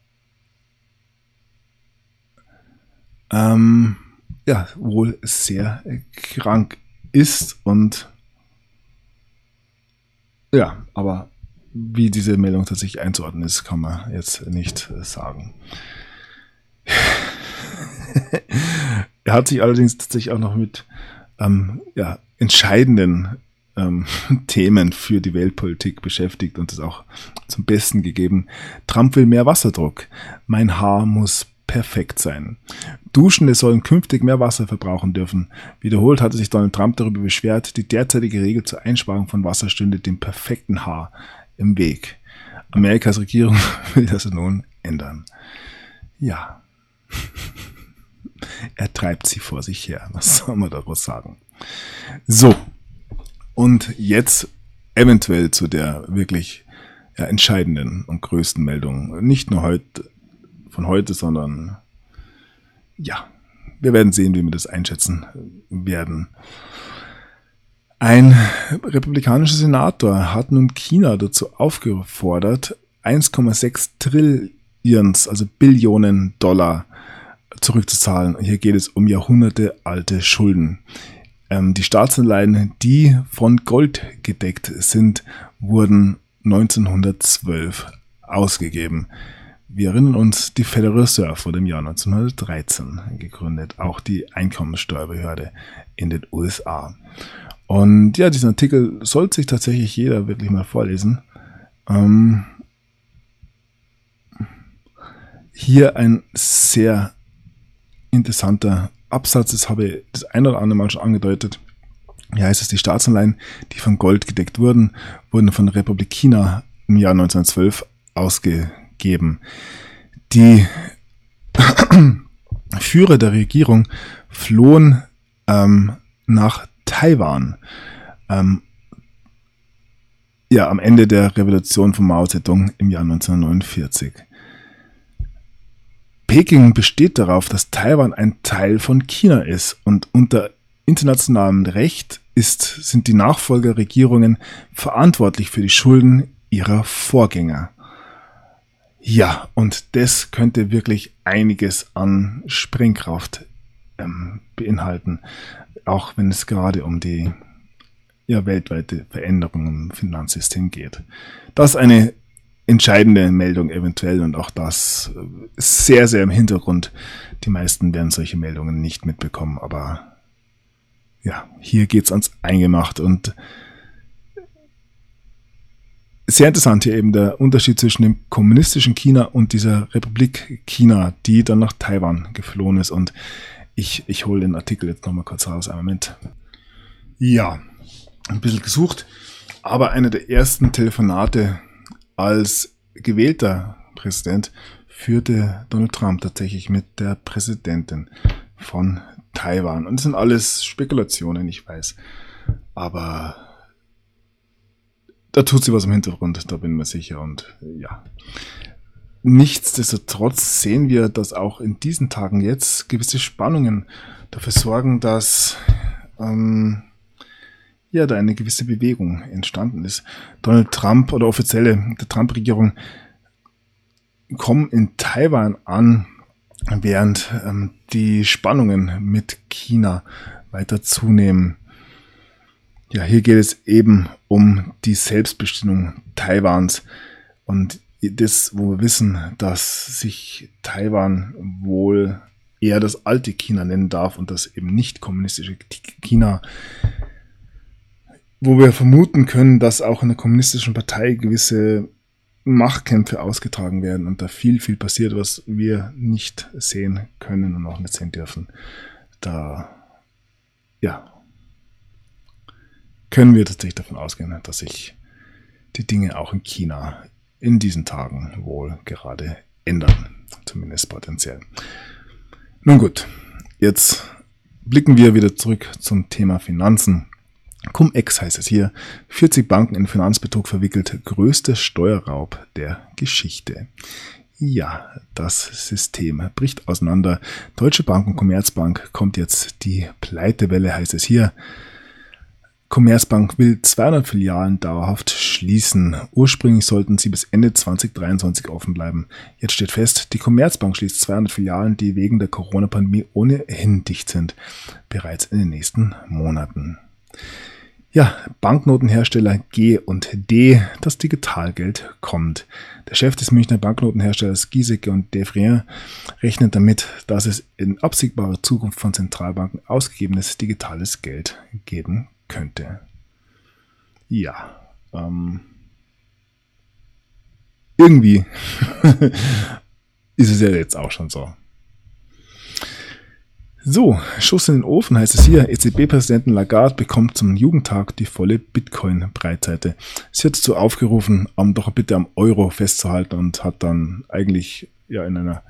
wohl sehr krank ist und aber wie diese Meldung tatsächlich einzuordnen ist, kann man jetzt nicht sagen. Er hat sich allerdings tatsächlich auch noch mit entscheidenden Themen für die Weltpolitik beschäftigt und das auch zum Besten gegeben. Trump will mehr Wasserdruck. Mein Haar muss perfekt sein. Duschende sollen künftig mehr Wasser verbrauchen dürfen. Wiederholt hatte sich Donald Trump darüber beschwert, die derzeitige Regel zur Einsparung von Wasser stünde dem perfekten Haar im Weg. Amerikas Regierung will das nun ändern. Ja. Er treibt sie vor sich her. Was soll man daraus sagen? So. Und jetzt eventuell zu der wirklich entscheidenden und größten Meldung. Nicht nur von heute, sondern wir werden sehen, wie wir das einschätzen werden. Ein republikanischer Senator hat nun China dazu aufgefordert, 1,6 Trillions, also Billionen $, zurückzuzahlen. Hier geht es um jahrhundertealte Schulden. Die Staatsanleihen, die von Gold gedeckt sind, wurden 1912 ausgegeben. Wir erinnern uns, die Federal Reserve wurde im Jahr 1913 gegründet, auch die Einkommensteuerbehörde in den USA. Und diesen Artikel sollte sich tatsächlich jeder wirklich mal vorlesen. Hier ein sehr interessanter Absatz, das habe ich das ein oder andere Mal schon angedeutet. Hier heißt es, die Staatsanleihen, die von Gold gedeckt wurden von der Republik China im Jahr 1912 ausgegeben. Die Führer der Regierung flohen nach Taiwan. Am Ende der Revolution von Mao Zedong im Jahr 1949. Peking besteht darauf, dass Taiwan ein Teil von China ist und unter internationalem Recht sind die Nachfolgerregierungen verantwortlich für die Schulden ihrer Vorgänger. Ja, und das könnte wirklich einiges an Sprengkraft beinhalten, auch wenn es gerade um die weltweite Veränderung im Finanzsystem geht. Das ist eine entscheidende Meldung eventuell und auch das sehr, sehr im Hintergrund. Die meisten werden solche Meldungen nicht mitbekommen, aber ja, hier geht's ans Eingemachte. Und sehr interessant hier eben der Unterschied zwischen dem kommunistischen China und dieser Republik China, die dann nach Taiwan geflohen ist. Und ich hole den Artikel jetzt nochmal kurz raus. Einen Moment. Ja, ein bisschen gesucht, aber einer der ersten Telefonate als gewählter Präsident führte Donald Trump tatsächlich mit der Präsidentin von Taiwan. Und das sind alles Spekulationen, ich weiß. Aber da tut sie was im Hintergrund, da bin ich mir sicher. Und ja, nichtsdestotrotz sehen wir, dass auch in diesen Tagen jetzt gewisse Spannungen dafür sorgen, dass da eine gewisse Bewegung entstanden ist. Donald Trump oder Offizielle der Trump-Regierung kommen in Taiwan an, während die Spannungen mit China weiter zunehmen. Ja, hier geht es eben um die Selbstbestimmung Taiwans und das, wo wir wissen, dass sich Taiwan wohl eher das alte China nennen darf und das eben nicht kommunistische China, wo wir vermuten können, dass auch in der kommunistischen Partei gewisse Machtkämpfe ausgetragen werden und da viel passiert, was wir nicht sehen können und auch nicht sehen dürfen. Da, ja, können wir tatsächlich davon ausgehen, dass sich die Dinge auch in China in diesen Tagen wohl gerade ändern, zumindest potenziell. Nun gut, jetzt blicken wir wieder zurück zum Thema Finanzen. Cum-Ex heißt es hier, 40 Banken in Finanzbetrug verwickelt, größter Steuerraub der Geschichte. Ja, das System bricht auseinander. Deutsche Bank und Commerzbank kommt jetzt die Pleitewelle, heißt es hier. Commerzbank will 200 Filialen dauerhaft schließen. Ursprünglich sollten sie bis Ende 2023 offen bleiben. Jetzt steht fest, die Commerzbank schließt 200 Filialen, die wegen der Corona-Pandemie ohnehin dicht sind, bereits in den nächsten Monaten. Ja, Banknotenhersteller G&D, das Digitalgeld kommt. Der Chef des Münchner Banknotenherstellers Giesecke und Devrient rechnet damit, dass es in absehbarer Zukunft von Zentralbanken ausgegebenes digitales Geld geben könnte. Ja, irgendwie ist es ja jetzt auch schon so. So, Schuss in den Ofen heißt es hier. EZB-Präsidentin Lagarde bekommt zum Jugendtag die volle Bitcoin-Breitseite. Sie hat dazu aufgerufen, doch bitte am Euro festzuhalten und hat dann eigentlich ja in einer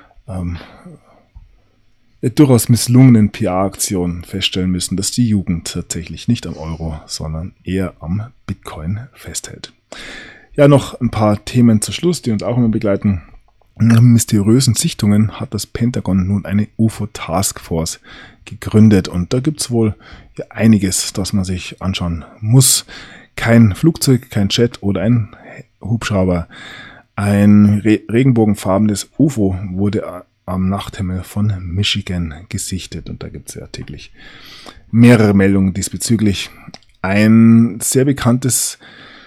durchaus misslungenen PR-Aktion feststellen müssen, dass die Jugend tatsächlich nicht am Euro, sondern eher am Bitcoin festhält. Ja, noch ein paar Themen zum Schluss, die uns auch immer begleiten. Nach mysteriösen Sichtungen hat das Pentagon nun eine UFO-Taskforce gegründet und da gibt's wohl ja einiges, das man sich anschauen muss. Kein Flugzeug, kein Jet oder ein Hubschrauber. Ein regenbogenfarbenes UFO wurde am Nachthimmel von Michigan gesichtet und da gibt's ja täglich mehrere Meldungen diesbezüglich. Ein sehr bekanntes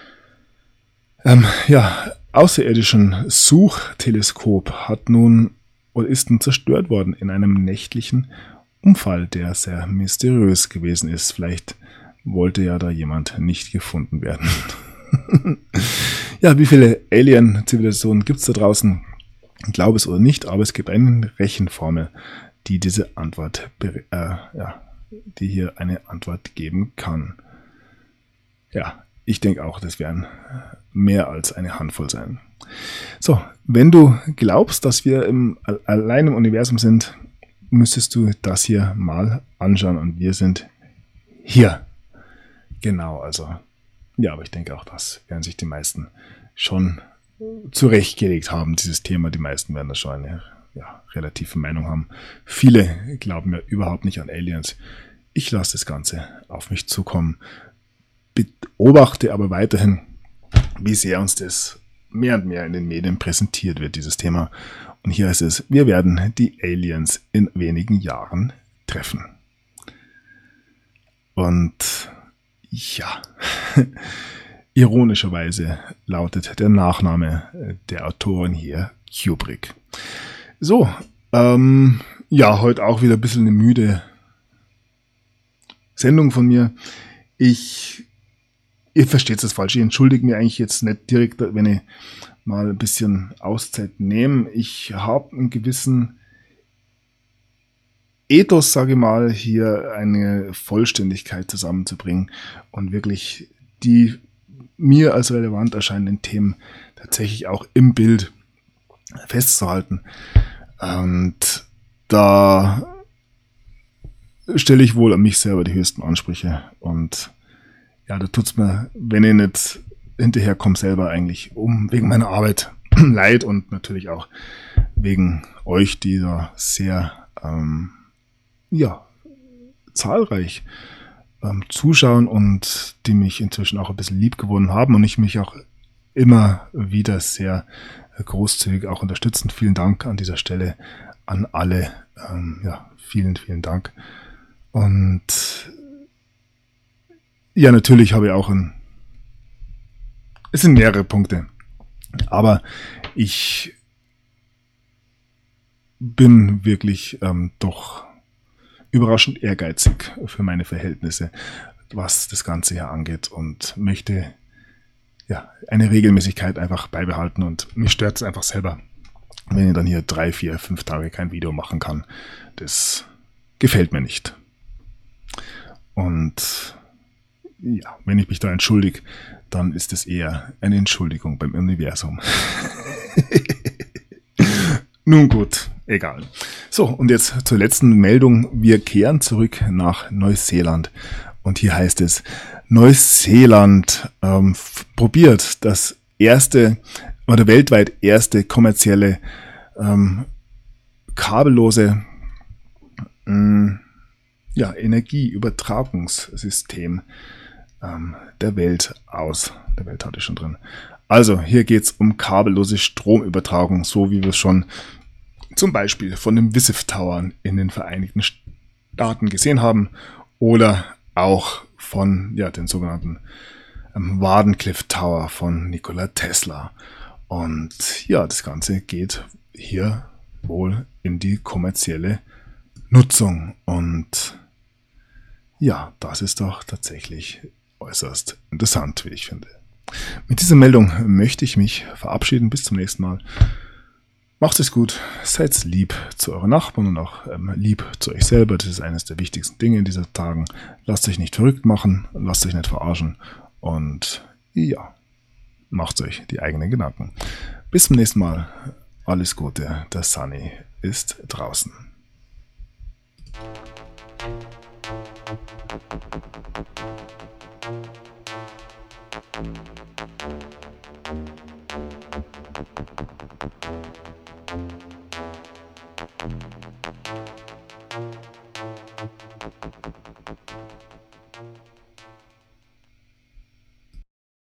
außerirdischen Suchteleskop ist nun zerstört worden in einem nächtlichen Unfall, der sehr mysteriös gewesen ist. Vielleicht wollte ja da jemand nicht gefunden werden. Ja, wie viele Alien-Zivilisationen gibt es da draußen? Ich glaube es oder nicht, aber es gibt eine Rechenformel, die diese Antwort, die hier eine Antwort geben kann. Ja, ich denke auch, das werden mehr als eine Handvoll sein. So, wenn du glaubst, dass wir allein im Universum sind, müsstest du das hier mal anschauen und wir sind hier. Genau, also, ja, aber ich denke auch, das werden sich die meisten schon zurechtgelegt haben, dieses Thema. Die meisten werden da schon eine relative Meinung haben. Viele glauben ja überhaupt nicht an Aliens. Ich lasse das Ganze auf mich zukommen. Beobachte aber weiterhin, wie sehr uns das mehr und mehr in den Medien präsentiert wird, dieses Thema. Und hier heißt es, wir werden die Aliens in wenigen Jahren treffen. Und ja, ironischerweise lautet der Nachname der Autorin hier Kubrick. So, heute auch wieder ein bisschen eine müde Sendung von mir. Ihr versteht es falsch. Ich entschuldige mich eigentlich jetzt nicht direkt, wenn ich mal ein bisschen Auszeit nehme. Ich habe einen gewissen Ethos, sage ich mal, hier eine Vollständigkeit zusammenzubringen und wirklich die mir als relevant erscheinenden Themen tatsächlich auch im Bild festzuhalten. Und da stelle ich wohl an mich selber die höchsten Ansprüche. Und ja, da tut's mir, wenn ich nicht hinterherkomme, selber eigentlich wegen meiner Arbeit leid und natürlich auch wegen euch, die da sehr zahlreich zuschauen und die mich inzwischen auch ein bisschen lieb gewonnen haben und ich mich auch immer wieder sehr großzügig auch unterstützen. Vielen Dank an dieser Stelle an alle. Vielen, vielen Dank. Und ja, natürlich habe ich auch es sind mehrere Punkte, aber ich bin wirklich doch überraschend ehrgeizig für meine Verhältnisse, was das Ganze hier angeht und möchte eine Regelmäßigkeit einfach beibehalten und mich stört es einfach selber, wenn ich dann hier 3, 4, 5 Tage kein Video machen kann. Das gefällt mir nicht. Und ja, wenn ich mich da entschuldige, dann ist es eher eine Entschuldigung beim Universum. Nun gut, egal. So, und jetzt zur letzten Meldung. Wir kehren zurück nach Neuseeland. Und hier heißt es, Neuseeland probiert das erste oder weltweit erste kommerzielle kabellose Energieübertragungssystem der Welt aus. Der Welt hatte ich schon drin. Also hier geht es um kabellose Stromübertragung, so wie wir es schon zum Beispiel von den WISIF Towern in den Vereinigten Staaten gesehen haben oder auch von den sogenannten Wardenclyffe Tower von Nikola Tesla. Und ja, das Ganze geht hier wohl in die kommerzielle Nutzung. Und ja, das ist doch tatsächlich äußerst interessant, wie ich finde. Mit dieser Meldung möchte ich mich verabschieden. Bis zum nächsten Mal. Macht es gut, seid lieb zu euren Nachbarn und auch lieb zu euch selber. Das ist eines der wichtigsten Dinge in diesen Tagen. Lasst euch nicht verrückt machen, lasst euch nicht verarschen und ja, macht euch die eigenen Gedanken. Bis zum nächsten Mal. Alles Gute, der Sunny ist draußen.